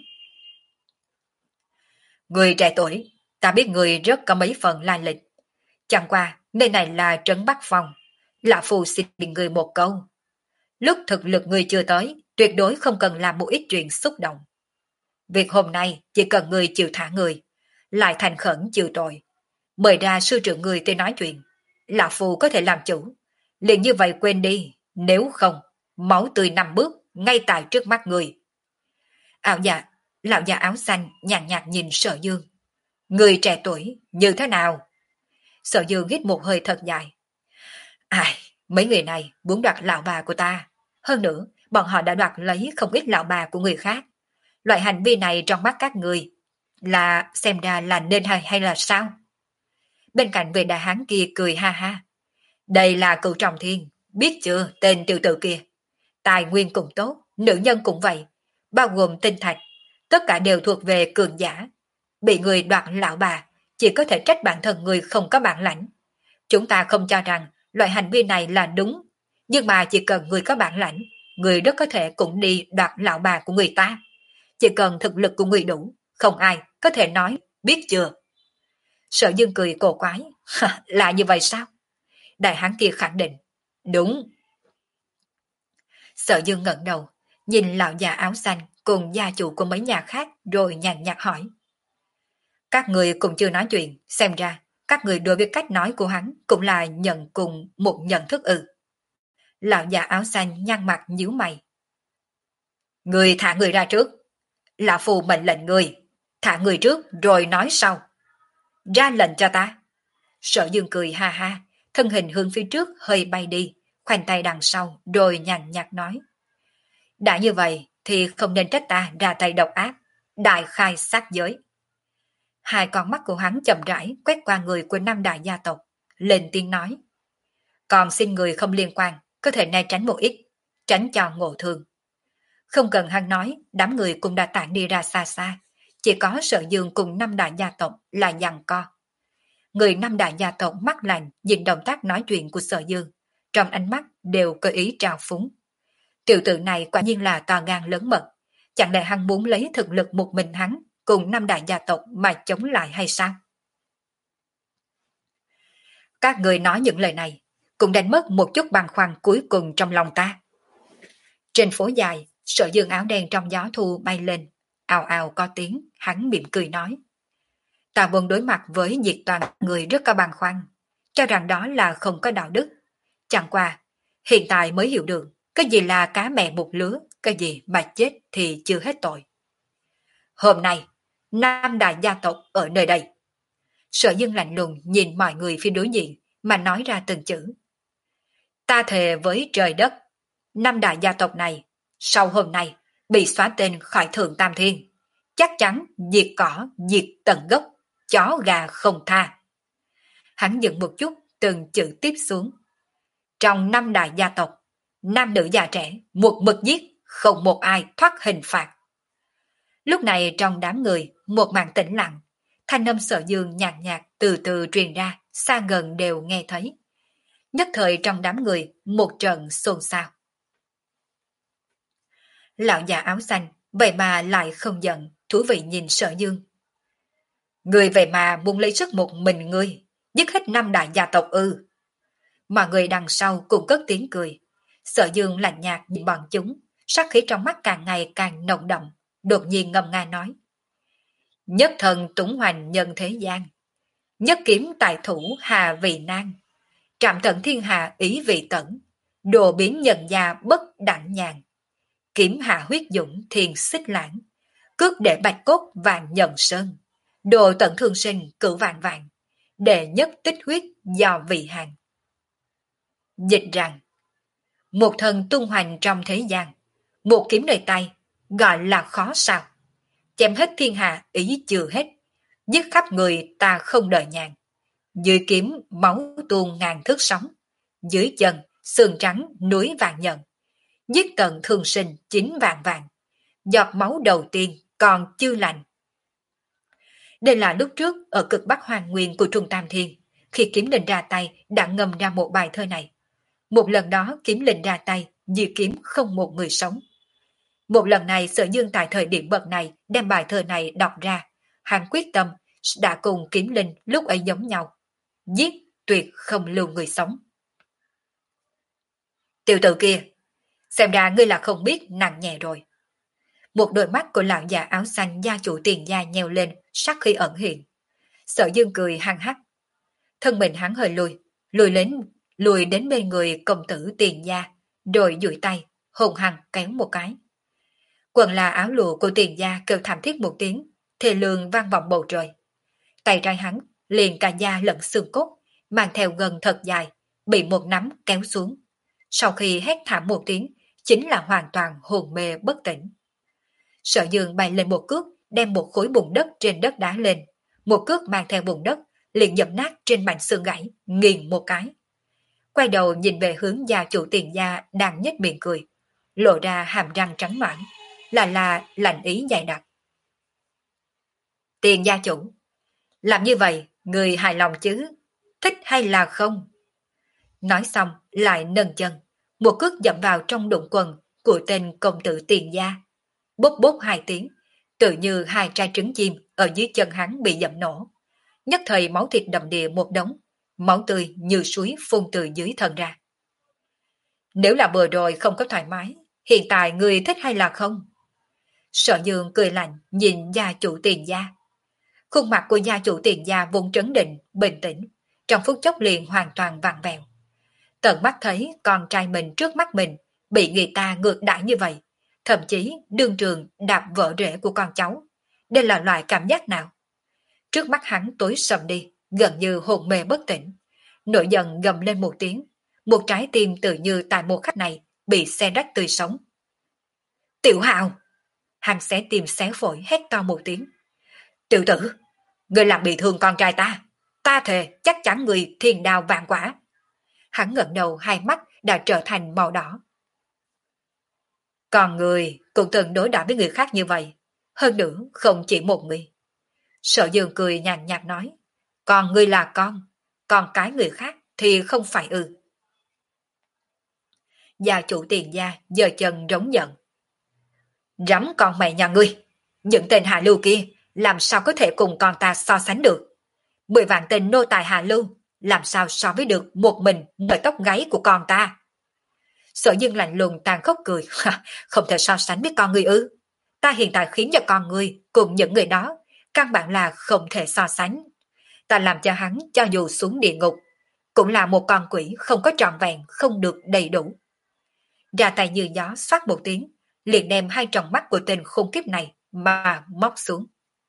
Người trẻ tuổi, ta biết người rất có mấy phần lai lịch. Chẳng qua, nơi này là trấn Bắc Phong. Lão Phu xin người một câu. Lúc thực lực người chưa tới, tuyệt đối không cần làm một ít chuyện xúc động. Việc hôm nay chỉ cần người chịu thả người, lại thành khẩn chịu tội. Mời ra sư trưởng người tới nói chuyện. Lão Phu có thể làm chủ. Liền như vậy quên đi, nếu không, máu tươi nằm bước ngay tại trước mắt người. Ảo dạ, lão già áo xanh nhàn nhạt, nhạt nhìn Sở Dương. Người trẻ tuổi, như thế nào? Sở Dương hít một hơi thật dài. Ai, mấy người này muốn đoạt lão bà của ta. Hơn nữa, bọn họ đã đoạt lấy không ít lão bà của người khác. Loại hành vi này trong mắt các người là xem ra là nên hay hay là sao? Bên cạnh vị đại hán kia cười ha ha. Đây là cựu trọng thiên, biết chưa tên tiểu tử kia. Tài nguyên cũng tốt, nữ nhân cũng vậy, bao gồm tinh thạch, tất cả đều thuộc về cường giả. Bị người đoạt lão bà, chỉ có thể trách bản thân người không có bản lãnh. Chúng ta không cho rằng loại hành vi này là đúng, nhưng mà chỉ cần người có bản lãnh, người rất có thể cũng đi đoạt lão bà của người ta. Chỉ cần thực lực của người đủ, không ai có thể nói, biết chưa? Sở Dương cười cổ quái, là như vậy sao? Đại hán kia khẳng định, đúng. Sở Dương ngẩng đầu, nhìn lão già áo xanh cùng gia chủ của mấy nhà khác rồi nhàn nhạt hỏi. Các người cũng chưa nói chuyện, xem ra các người đối với cách nói của hắn cũng là nhận cùng một nhận thức ư. Lão già áo xanh nhăn mặt nhíu mày. Người thả người ra trước. Lão Phù mệnh lệnh người, thả người trước rồi nói sau. Ra lệnh cho ta. Sở Dương cười ha ha, thân hình hướng phía trước hơi bay đi, khoanh tay đằng sau rồi nhàn nhạt nói. Đã như vậy thì không nên trách ta ra tay độc ác, đại khai sát giới. Hai con mắt của hắn chậm rãi quét qua người của năm đại gia tộc, lên tiếng nói. Còn xin người không liên quan, có thể né tránh một ít, tránh cho ngộ thương. Không cần hắn nói, đám người cũng đã tản đi ra xa xa, chỉ có Sở Dương cùng năm đại gia tộc là giằng co. Người năm đại gia tộc mắt lạnh nhìn động tác nói chuyện của Sở Dương, trong ánh mắt đều có ý trào phúng. Tiểu tử này quả nhiên là to gan lớn mật, chẳng lẽ hắn muốn lấy thực lực một mình hắn cùng năm đại gia tộc mà chống lại hay sao? Các người nói những lời này cũng đánh mất một chút băn khoăn cuối cùng trong lòng ta. Trên phố dài, Sở Dương áo đen trong gió thu bay lên, ào ào có tiếng, hắn mỉm cười nói. Ta vốn đối mặt với diệt toàn người rất có băn khoăn, cho rằng đó là không có đạo đức. Chẳng qua, hiện tại mới hiểu được, cái gì là cá mẹ một lứa, cái gì mà chết thì chưa hết tội. Hôm nay, năm đại gia tộc ở nơi đây. Sở Dương lạnh lùng nhìn mọi người phía đối diện mà nói ra từng chữ. Ta thề với trời đất, năm đại gia tộc này, sau hôm nay, bị xóa tên khỏi thượng tam thiên. Chắc chắn diệt cỏ, diệt tận gốc, chó gà không tha. Hắn dừng một chút, từng chữ tiếp xuống. Trong năm đại gia tộc, nam nữ già trẻ, một mực giết, không một ai thoát hình phạt. Lúc này trong đám người, một màn tĩnh lặng, thanh âm Sở Dương nhàn nhạt từ từ truyền ra, xa gần đều nghe thấy. Nhất thời trong đám người, một trận xôn xao. Lão già áo xanh, vậy mà lại không giận, thú vị nhìn Sở Dương. Người vậy mà muốn lấy sức một mình ngươi, dứt hết năm đại gia tộc ư. Mà người đằng sau cũng cất tiếng cười. Sở Dương lạnh nhạt nhìn bọn chúng, sát khí trong mắt càng ngày càng nồng đậm, đột nhiên ngâm nga nói. Nhất thần tủng hoành nhân thế gian, nhất kiếm tài thủ hà vì nan, trạm tận thiên hà ý vị tẩn, đồ biến nhân gia bất đặng nhàn, kiếm hạ huyết dũng thiền xích lãng, cước để bạch cốt vàng nhận sơn, đồ tận thương sinh cửu vạn vạn, đệ nhất tích huyết do vị hàng. Dịch rằng, một thần tung hoành trong thế gian, một kiếm nơi tay, gọi là khó sao. Chém hết thiên hạ ý chưa hết, giết khắp người ta không đợi nhàn. Dưới kiếm máu tuôn ngàn thước sóng, dưới chân xương trắng núi vàng nhận, giết tận thương sinh chín vạn vạn, giọt máu đầu tiên còn chưa lành. Đây là lúc trước ở cực bắc hoàng nguyên của Trung Tam Thiên, khi kiếm linh ra tay đã ngâm ra một bài thơ này. Một lần đó kiếm linh ra tay, dưới kiếm không một người sống. Một lần này Sở Dương tại thời điểm bậc này đem bài thơ này đọc ra, hắn quyết tâm đã cùng kiếm linh lúc ấy giống nhau, giết tuyệt không lưu người sống. Tiểu tử kia, xem ra ngươi là không biết nặng nhẹ rồi. Một đôi mắt của lão già áo xanh gia chủ Tiền gia nheo lên, sắc khí ẩn hiện. Sở Dương cười hăng hắc, thân mình hắn hơi lùi, lùi đến lùi đến bên người công tử Tiền gia, rồi duỗi tay hùng hăng kéo một cái. Quần là áo lụa của Tiền gia kêu thảm thiết một tiếng, thề lương vang vọng bầu trời. Tay trái hắn liền cả da lẫn xương cốt, mang theo gân thật dài, bị một nắm kéo xuống. Sau khi hét thảm một tiếng, chính là hoàn toàn hồn mê bất tỉnh. Sở Dương bay lên một cước, đem một khối bùn đất trên đất đá lên. Một cước mang theo bùn đất, liền dập nát trên mảnh xương gãy, nghiền một cái. Quay đầu nhìn về hướng gia chủ Tiền gia đang nhếch miệng cười, lộ ra hàm răng trắng nõn, là là lạnh ý dày đặc. Tiền gia chủ, làm như vậy, người hài lòng chứ? Thích hay là không? Nói xong, lại nâng chân, một cước dậm vào trong đụng quần của tên công tử Tiền gia. Bốp bốp hai tiếng, tự như hai trái trứng chim ở dưới chân hắn bị dậm nổ. Nhất thời máu thịt đầm đìa một đống, máu tươi như suối phun từ dưới thân ra. Nếu là vừa rồi không có thoải mái, hiện tại người thích hay là không? Sở Dương cười lạnh nhìn gia chủ Tiền gia. Khuôn mặt của gia chủ Tiền gia vốn trấn định, bình tĩnh, trong phút chốc liền hoàn toàn vặn vẹo. Tận mắt thấy con trai mình trước mắt mình bị người ta ngược đãi như vậy, thậm chí đương trường đạp vợ rể của con cháu. Đây là loại cảm giác nào? Trước mắt hắn tối sầm đi, gần như hồn mê bất tỉnh. Nổi giận gầm lên một tiếng, một trái tim tự như tại một khắc này bị xé rách tươi sống. Tiểu Hạo! Hắn xé tim xé phổi hét to một tiếng. Tiểu tử, người làm bị thương con trai ta, ta thề chắc chắn người thiên đao vạn quả. Hắn ngẩng đầu, hai mắt đã trở thành màu đỏ. Còn người cũng từng đối đãi với người khác như vậy, hơn nữa không chỉ một người. Sở Dương cười nhàn nhạt nói, còn người là con, còn cái người khác thì không phải ư. Gia chủ Tiền gia giơ chân rống giận. Rắm con mẹ nhà ngươi, những tên hạ lưu kia làm sao có thể cùng con ta so sánh được. Mười vạn tên nô tài hạ lưu làm sao so với được một mình bởi tóc gáy của con ta. Sở Dương lạnh lùng tàn khốc cười. Không thể so sánh với con ngươi ư? Ta hiện tại khiến cho con ngươi cùng những người đó căn bản là không thể so sánh. Ta làm cho hắn cho dù xuống địa ngục cũng là một con quỷ không có trọn vẹn, không được đầy đủ. Ra tay như gió xoát một tiếng, liền đem hai tròng mắt của tên khốn kiếp này mà móc xuống.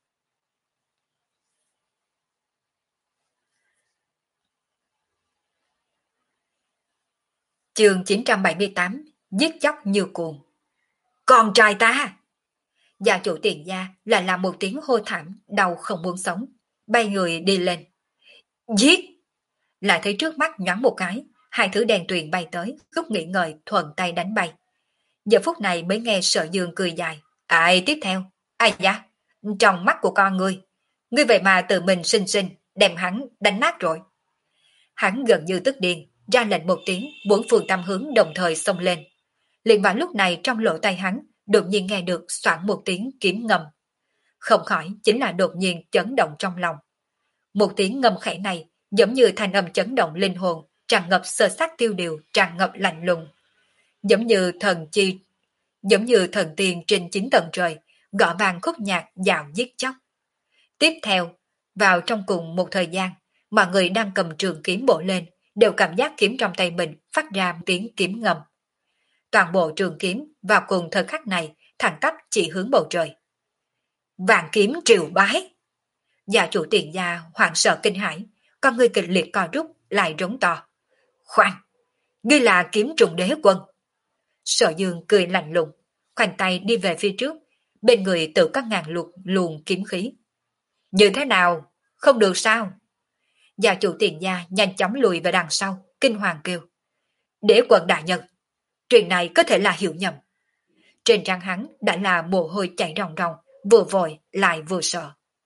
Chương chín trăm bảy mươi tám, giết chóc như cuồng. Con trai ta! Gia chủ Tiền gia là làm một tiếng hô thảm, đau không muốn sống, bay người đi lên. Giết! Lại thấy trước mắt nhoáng một cái, hai thứ đèn tuyền bay tới, lúc nghỉ ngơi thuận tay đánh bay. Giờ phút này mới nghe Sở Dương cười dài. Ai tiếp theo? Ai da, trong mắt của con ngươi, ngươi vậy mà tự mình sinh sinh đem hắn đánh nát rồi. Hắn gần như tức điên, ra lệnh một tiếng, bốn phương tám hướng đồng thời xông lên. Liền vào lúc này trong lỗ tai hắn, đột nhiên nghe được xoảng một tiếng kiếm ngầm. Không khỏi chính là đột nhiên chấn động trong lòng. Một tiếng ngầm khẽ này giống như thanh âm chấn động linh hồn, tràn ngập sơ sát tiêu điều, tràn ngập lạnh lùng. Giống như thần chi, giống như thần tiên trên chín tầng trời, gõ vàng khúc nhạc dạo giết chóc. Tiếp theo, vào trong cùng một thời gian, mọi người đang cầm trường kiếm bổ lên, đều cảm giác kiếm trong tay mình phát ra tiếng kiếm ngầm. Toàn bộ trường kiếm vào cùng thời khắc này thẳng tắp chỉ hướng bầu trời. Vạn kiếm triều bái. Gia chủ Tiền gia hoảng sợ kinh hãi, con người kịch liệt co rút lại rống to. Khoan, ngươi là kiếm trùng đế quân. Sở Dương cười lạnh lùng, khoanh tay đi về phía trước, bên người tự các ngàn lục luồng kiếm khí. Như thế nào? Không được sao? Gia chủ Tiền gia nhanh chóng lùi về đằng sau, kinh hoàng kêu. Đế quân đại nhân, chuyện này có thể là hiểu nhầm. Trên trán hắn đã là mồ hôi chảy ròng ròng, vừa vội lại vừa sợ.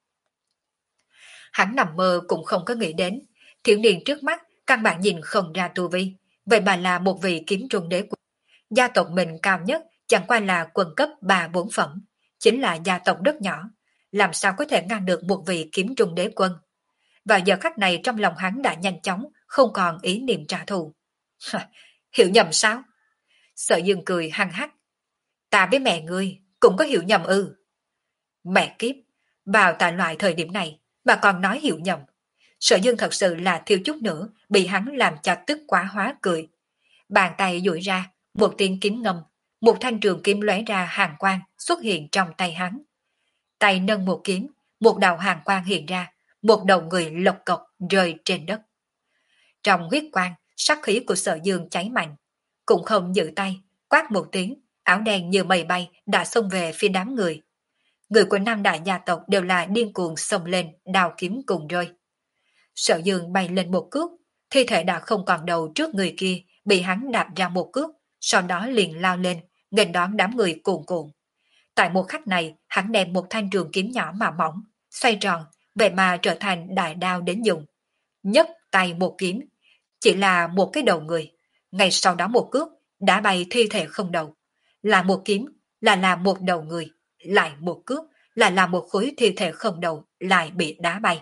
Hắn nằm mơ cũng không có nghĩ đến, thiếu niên trước mắt căn bản nhìn không ra tu vi, vậy mà là một vị kiếm trung đế quân. Gia tộc mình cao nhất chẳng qua là quân cấp ba bốn phẩm, chính là gia tộc rất nhỏ, làm sao có thể ngăn được một vị kiếm trung đế quân. Và giờ khắc này trong lòng hắn đã nhanh chóng, không còn ý niệm trả thù. Hiểu nhầm sao? Sở Dương cười hăng hắc. Ta với mẹ ngươi cũng có hiểu nhầm ư? Mẹ kiếp, vào tại loại thời điểm này mà còn nói hiểu nhầm. Sở Dương thật sự là thiếu chút nữa bị hắn làm cho tức quá hóa cười. Bàn tay duỗi ra, một tiếng kiếm ngâm, một thanh trường kiếm lóe ra hàn quang xuất hiện trong tay hắn. Tay nâng một kiếm, một đạo hàn quang hiện ra, một đầu người lộc cộc rơi trên đất. Trong huyết quang, sắc khí của Sở Dương cháy mạnh, cũng không giữ tay, quát một tiếng, áo đen như mây bay đã xông về phía đám người. Người của năm đại gia tộc đều là điên cuồng xông lên, đào kiếm cùng rơi. Sở Dương bay lên một cước, thi thể đã không còn đầu trước người kia, bị hắn đạp ra một cước, sau đó liền lao lên, nghênh đón đám người cuồn cuộn. Tại một khắc này, hắn đem một thanh trường kiếm nhỏ mà mỏng, xoay tròn, vậy mà trở thành đại đao đến dùng. Nhấc tay một kiếm, chỉ là một cái đầu người. Ngay sau đó một cước, đã bay thi thể không đầu. Là một kiếm, là là một đầu người, lại một cước, là là một khối thi thể không đầu, lại bị đá bay.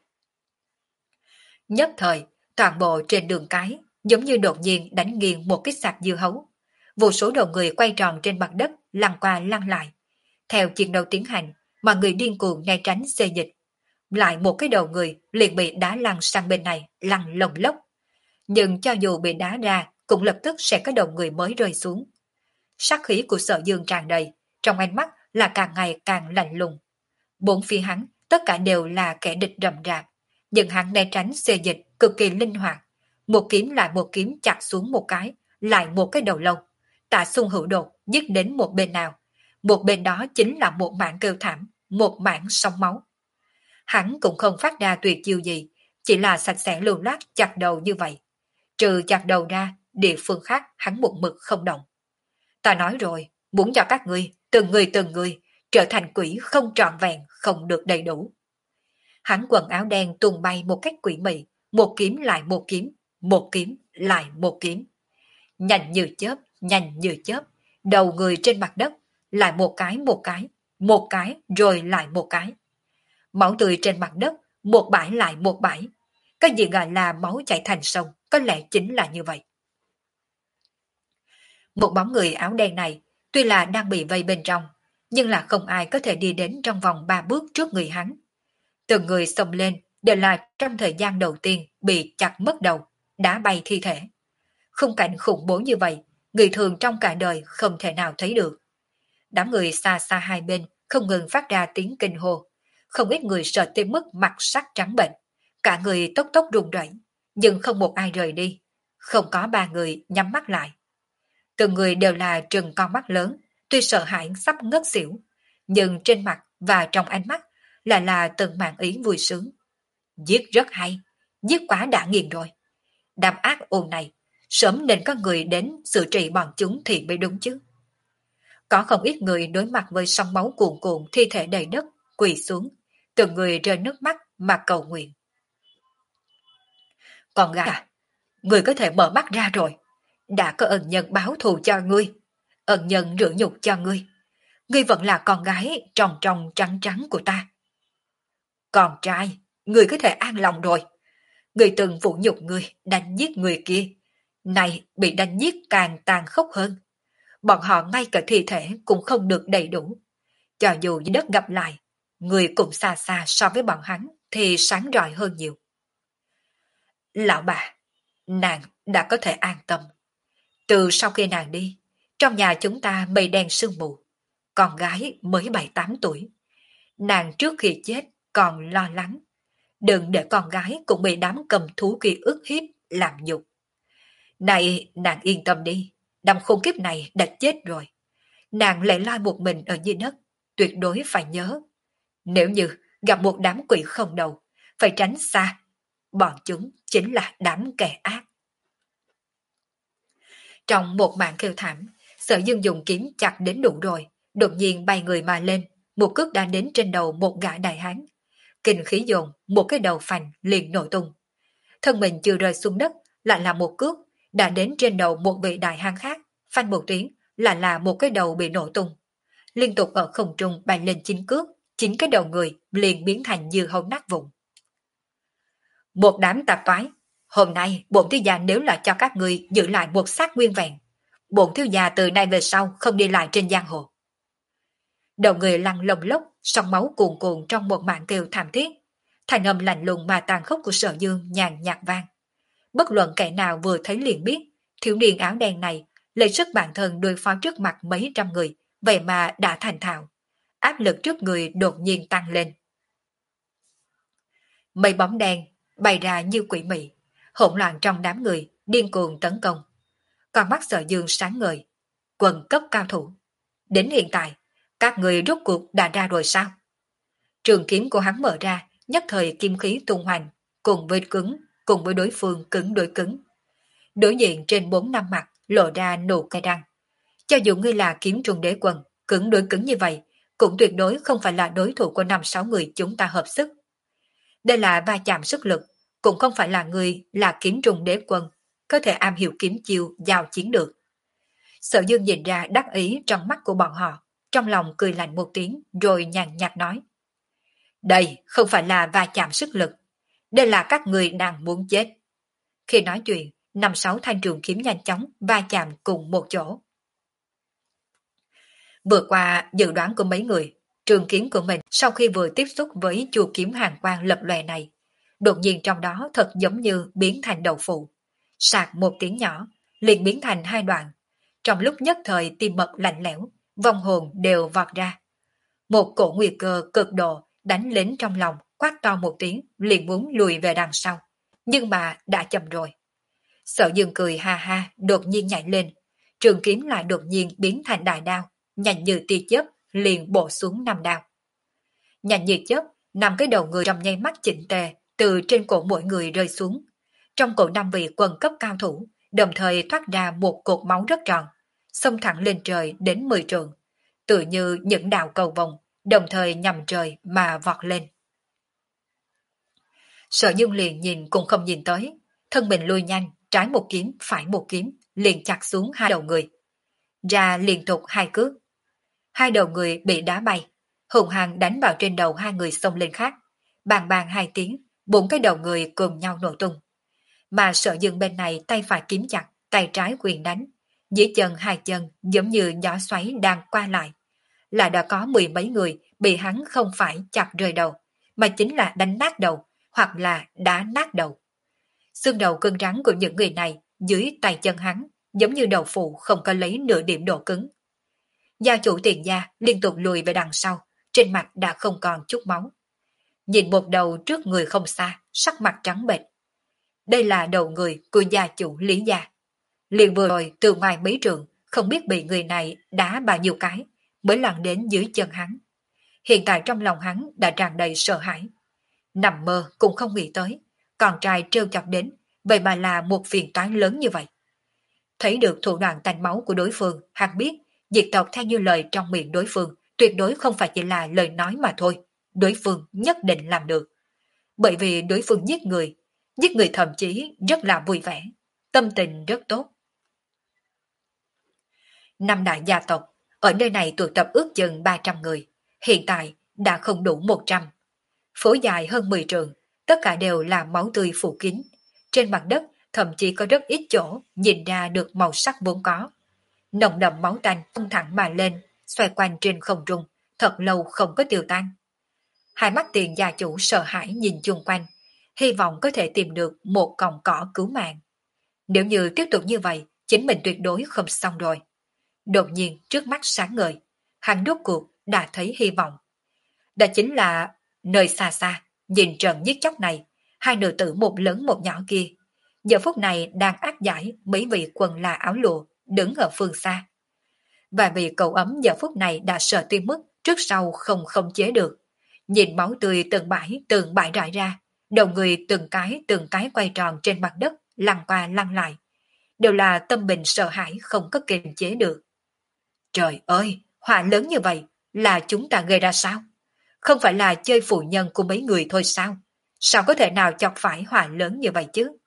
Nhất thời, toàn bộ trên đường cái, giống như đột nhiên đánh nghiêng một cái sạc dưa hấu. Vô số đầu người quay tròn trên mặt đất, lăn qua lăn lại. Theo chiến đấu tiến hành, mọi người điên cuồng né tránh xê dịch. Lại một cái đầu người liền bị đá lăn sang bên này, lăn lồng lốc. Nhưng cho dù bị đá ra, cũng lập tức sẽ có đầu người mới rơi xuống. Sát khí của Sở Dương tràn đầy, trong ánh mắt là càng ngày càng lạnh lùng. Bốn phía hắn, tất cả đều là kẻ địch rầm rạp, nhưng hắn né tránh xê dịch cực kỳ linh hoạt. Một kiếm lại một kiếm chặt xuống một cái, lại một cái đầu lâu. Tạ Xung hữu đột giết đến một bên nào. Một bên đó chính là một mảng kêu thảm, một mảng sóng máu. Hắn cũng không phát ra tuyệt chiêu gì, chỉ là sạch sẽ lưu loát chặt đầu như vậy. Trừ chặt đầu ra, địa phương khác hắn một mực không động. Ta nói rồi, muốn cho các ngươi, từng người từng người, trở thành quỷ không trọn vẹn, không được đầy đủ. Hắn quần áo đen tung bay một cách quỷ mị, một kiếm lại một kiếm, một kiếm lại một kiếm. Nhanh như chớp, nhanh như chớp, đầu người trên mặt đất, lại một cái một cái, một cái rồi lại một cái. Máu tươi trên mặt đất, một bãi lại một bãi. Cái gì gọi là máu chảy thành sông, có lẽ chính là như vậy. Một bóng người áo đen này, tuy là đang bị vây bên trong, nhưng là không ai có thể đi đến trong vòng ba bước trước người hắn. Từng người xông lên đều là trong thời gian đầu tiên bị chặt mất đầu, đá bay thi thể. Khung cảnh khủng bố như vậy, người thường trong cả đời không thể nào thấy được. Đám người xa xa hai bên không ngừng phát ra tiếng kinh hô, không ít người sợ tới mức mặt sắc trắng bệch, cả người tốc tốc run rẩy, nhưng không một ai rời đi, không có ba người nhắm mắt lại. Từng người đều là trừng con mắt lớn, tuy sợ hãi sắp ngất xỉu, nhưng trên mặt và trong ánh mắt lại là từng màn ý vui sướng. Giết rất hay, giết quá đã nghiền rồi. Đám ác ôn này, sớm nên có người đến xử trị bọn chúng thì mới đúng chứ. Có không ít người đối mặt với sóng máu cuồn cuộn thi thể đầy đất, quỳ xuống, từng người rơi nước mắt mà cầu nguyện. Con gái à, ngươi có thể mở mắt ra rồi. Đã có ân nhân báo thù cho ngươi, ân nhân rửa nhục cho ngươi. Ngươi vẫn là con gái tròn tròn trắng trắng của ta. Con trai, ngươi có thể an lòng rồi. Ngươi từng vũ nhục ngươi, đánh giết người kia. Này bị đánh giết càng tàn khốc hơn. Bọn họ ngay cả thi thể cũng không được đầy đủ. Cho dù dưới đất gặp lại, người cũng xa xa so với bọn hắn thì sáng rọi hơn nhiều. Lão bà, nàng đã có thể an tâm. Từ sau khi nàng đi, trong nhà chúng ta mây đen sương mù. Con gái mới bảy tám tuổi. Nàng trước khi chết còn lo lắng. Đừng để con gái cũng bị đám cầm thú kia ức hiếp, làm nhục. Này, nàng yên tâm đi. Đám khốn kiếp này đã chết rồi. Nàng lại loi một mình ở dưới đất. Tuyệt đối phải nhớ. Nếu như gặp một đám quỷ không đầu, phải tránh xa. Bọn chúng chính là đám kẻ ác. Trong một màn kêu thảm, Sở Dương dùng kiếm chặt đến đủ rồi, đột nhiên bay người mà lên, một cước đã đến trên đầu một gã đại hán. Kinh khí dồn, một cái đầu phành liền nổ tung. Thân mình chưa rơi xuống đất, lại là một cước, đã đến trên đầu một vị đại hán khác, phanh một tiếng, lại là một cái đầu bị nổ tung. Liên tục ở không trung bay lên chín cước, chín cái đầu người liền biến thành dưa hấu nát vụn. Một đám tạp toái, hôm nay bổn thiếu gia nếu là cho các người giữ lại một xác nguyên vẹn, bổn thiếu gia từ nay về sau không đi lại trên giang hồ. Đầu người lăn lồng lốc, sóng máu cuồn cuộn trong một màn kêu thảm thiết. Thành âm lạnh lùng mà tàn khốc của Sở Dương nhàn nhạt vang. Bất luận kẻ nào vừa thấy liền biết, thiếu niên áo đen này lấy sức bản thân đối phó trước mặt mấy trăm người, vậy mà đã thành thạo. Áp lực trước người đột nhiên tăng lên. Mây bóng đen bay ra như quỷ mị, hỗn loạn trong đám người, điên cuồng tấn công. Con mắt Sở Dương sáng ngời, quần cấp cao thủ. Đến hiện tại, các người rốt cuộc đã ra rồi sao? Trường kiếm của hắn mở ra, nhất thời kim khí tung hoành, cùng với cứng, cùng với đối phương cứng đối cứng. Đối diện trên bốn năm mặt, lộ ra nụ cay răng. Cho dù ngươi là kiếm trùng đế quân, cứng đối cứng như vậy, cũng tuyệt đối không phải là đối thủ của năm sáu người chúng ta hợp sức. Đây là va chạm sức lực, cũng không phải là người là kiếm trùng đế quân, có thể am hiểu kiếm chiêu, giao chiến được. Sở Dương nhìn ra đắc ý trong mắt của bọn họ, trong lòng cười lạnh một tiếng rồi nhàn nhạt nói. Đây không phải là va chạm sức lực, đây là các người đang muốn chết. Khi nói chuyện, năm sáu thanh trường kiếm nhanh chóng va chạm cùng một chỗ. Vừa qua dự đoán của mấy người, trường kiếm của mình sau khi vừa tiếp xúc với chu kiếm hàng quang lập lòe này, đột nhiên trong đó thật giống như biến thành đầu phụ. Sạc một tiếng nhỏ, liền biến thành hai đoạn. Trong lúc nhất thời tim mật lạnh lẽo, vong hồn đều vọt ra. Một cổ nguy cơ cực độ đánh lính trong lòng, quát to một tiếng, liền muốn lùi về đằng sau. Nhưng mà đã chậm rồi. Sở Dương cười ha ha, đột nhiên nhảy lên. Trường kiếm lại đột nhiên biến thành đại đao, nhanh như tia chớp, liền bổ xuống năm đao. Nhanh như chớp, năm cái đầu người trong nháy mắt chỉnh tề, từ trên cổ mỗi người rơi xuống. Trong cổ năm vị quân cấp cao thủ, đồng thời thoát ra một cột máu rất tròn, xông thẳng lên trời đến mười trượng, tự như những đạo cầu vồng, đồng thời nhằm trời mà vọt lên. Sở Dương liền nhìn cũng không nhìn tới, thân mình lui nhanh, trái một kiếm, phải một kiếm, liền chặt xuống hai đầu người. Ra liên tục hai cước. Hai đầu người bị đá bay, hùng hăng đánh vào trên đầu hai người xông lên khác. Bàng bàng hai tiếng, bốn cái đầu người cùng nhau nổ tung. Mà Sở Dương bên này tay phải kiếm chặt, tay trái quyền đánh. Dưới chân hai chân giống như gió xoáy đang qua lại. Là đã có mười mấy người bị hắn không phải chặt rơi đầu, mà chính là đánh nát đầu, hoặc là đá nát đầu. Xương đầu cứng rắn của những người này dưới tay chân hắn giống như đầu phụ không có lấy nửa điểm độ cứng. Gia chủ Tiền gia liên tục lùi về đằng sau, trên mặt đã không còn chút máu. Nhìn một đầu trước người không xa, sắc mặt trắng bệch. Đây là đầu người của gia chủ Lý gia. Liền vừa rồi từ ngoài mấy trường, không biết bị người này đá bao nhiêu cái mới lăn đến dưới chân hắn. Hiện tại trong lòng hắn đã tràn đầy sợ hãi. Nằm mơ cũng không nghĩ tới, con trai trêu chọc đến, vậy mà là một phiền toái lớn như vậy. Thấy được thủ đoạn tanh máu của đối phương, hắn biết diệt tộc theo như lời trong miệng đối phương, tuyệt đối không phải chỉ là lời nói mà thôi. Đối phương nhất định làm được. Bởi vì đối phương giết người, giết người thậm chí rất là vui vẻ, tâm tình rất tốt. Năm đại gia tộc, ở nơi này tụ tập ước chừng ba trăm người, hiện tại đã không đủ một trăm. Phố dài hơn mười trường, tất cả đều là máu tươi phủ kín. Trên mặt đất thậm chí có rất ít chỗ nhìn ra được màu sắc vốn có. Nồng đậm máu tanh tung thẳng mà lên, xoay quanh trên không trung, thật lâu không có tiêu tan. Hai mắt tiền gia chủ sợ hãi nhìn chung quanh, hy vọng có thể tìm được một cọng cỏ cứu mạng. Nếu như tiếp tục như vậy, chính mình tuyệt đối không xong rồi. Đột nhiên trước mắt sáng ngời, hắn rốt cuộc đã thấy hy vọng. Đó chính là nơi xa xa, nhìn trận giết chóc này, hai nữ tử một lớn một nhỏ kia. Giờ phút này đang áp giải mấy vị quần là áo lụa, đứng ở phương xa. Và vì cậu ấm giờ phút này đã sợ tới mức trước sau không không chế được. Nhìn máu tươi từng bãi từng bãi rải ra, đầu người từng cái từng cái quay tròn trên mặt đất, lăn qua lăn lại. Đều là tâm bình sợ hãi không có kiềm chế được. Trời ơi, họa lớn như vậy là chúng ta gây ra sao? Không phải là chơi phụ nhân của mấy người thôi sao? Sao có thể nào chọc phải họa lớn như vậy chứ?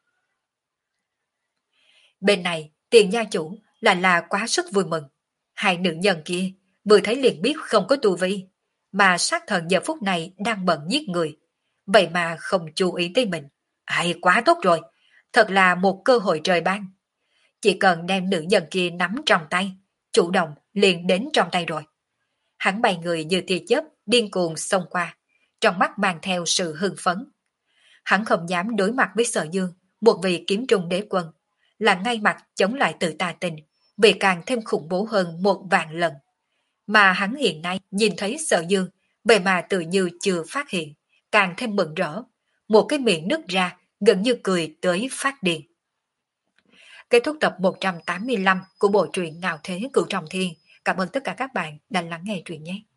Bên này, tiền gia chủ là là quá sức vui mừng. Hai nữ nhân kia vừa thấy liền biết không có tu vi, mà sát thần giờ phút này đang bận giết người. Vậy mà không chú ý tới mình. Ai quá tốt rồi, thật là một cơ hội trời ban. Chỉ cần đem nữ nhân kia nắm trong tay, chủ động liền đến trong tay rồi. Hắn bay người như tia chớp điên cuồng xông qua, trong mắt mang theo sự hưng phấn. Hắn không dám đối mặt với Sở Dương, một vị kiếm trung đế quân, là ngay mặt chống lại tự tà tình, vì càng thêm khủng bố hơn một vạn lần. Mà hắn hiện nay nhìn thấy Sở Dương, vậy mà tự như chưa phát hiện, càng thêm mừng rỡ, một cái miệng nứt ra, gần như cười tới phát điên. Kết thúc tập một trăm tám mươi lăm của bộ truyện Ngạo Thế Cửu Trọng Thiên. Cảm ơn tất cả các bạn đã lắng nghe truyện nhé.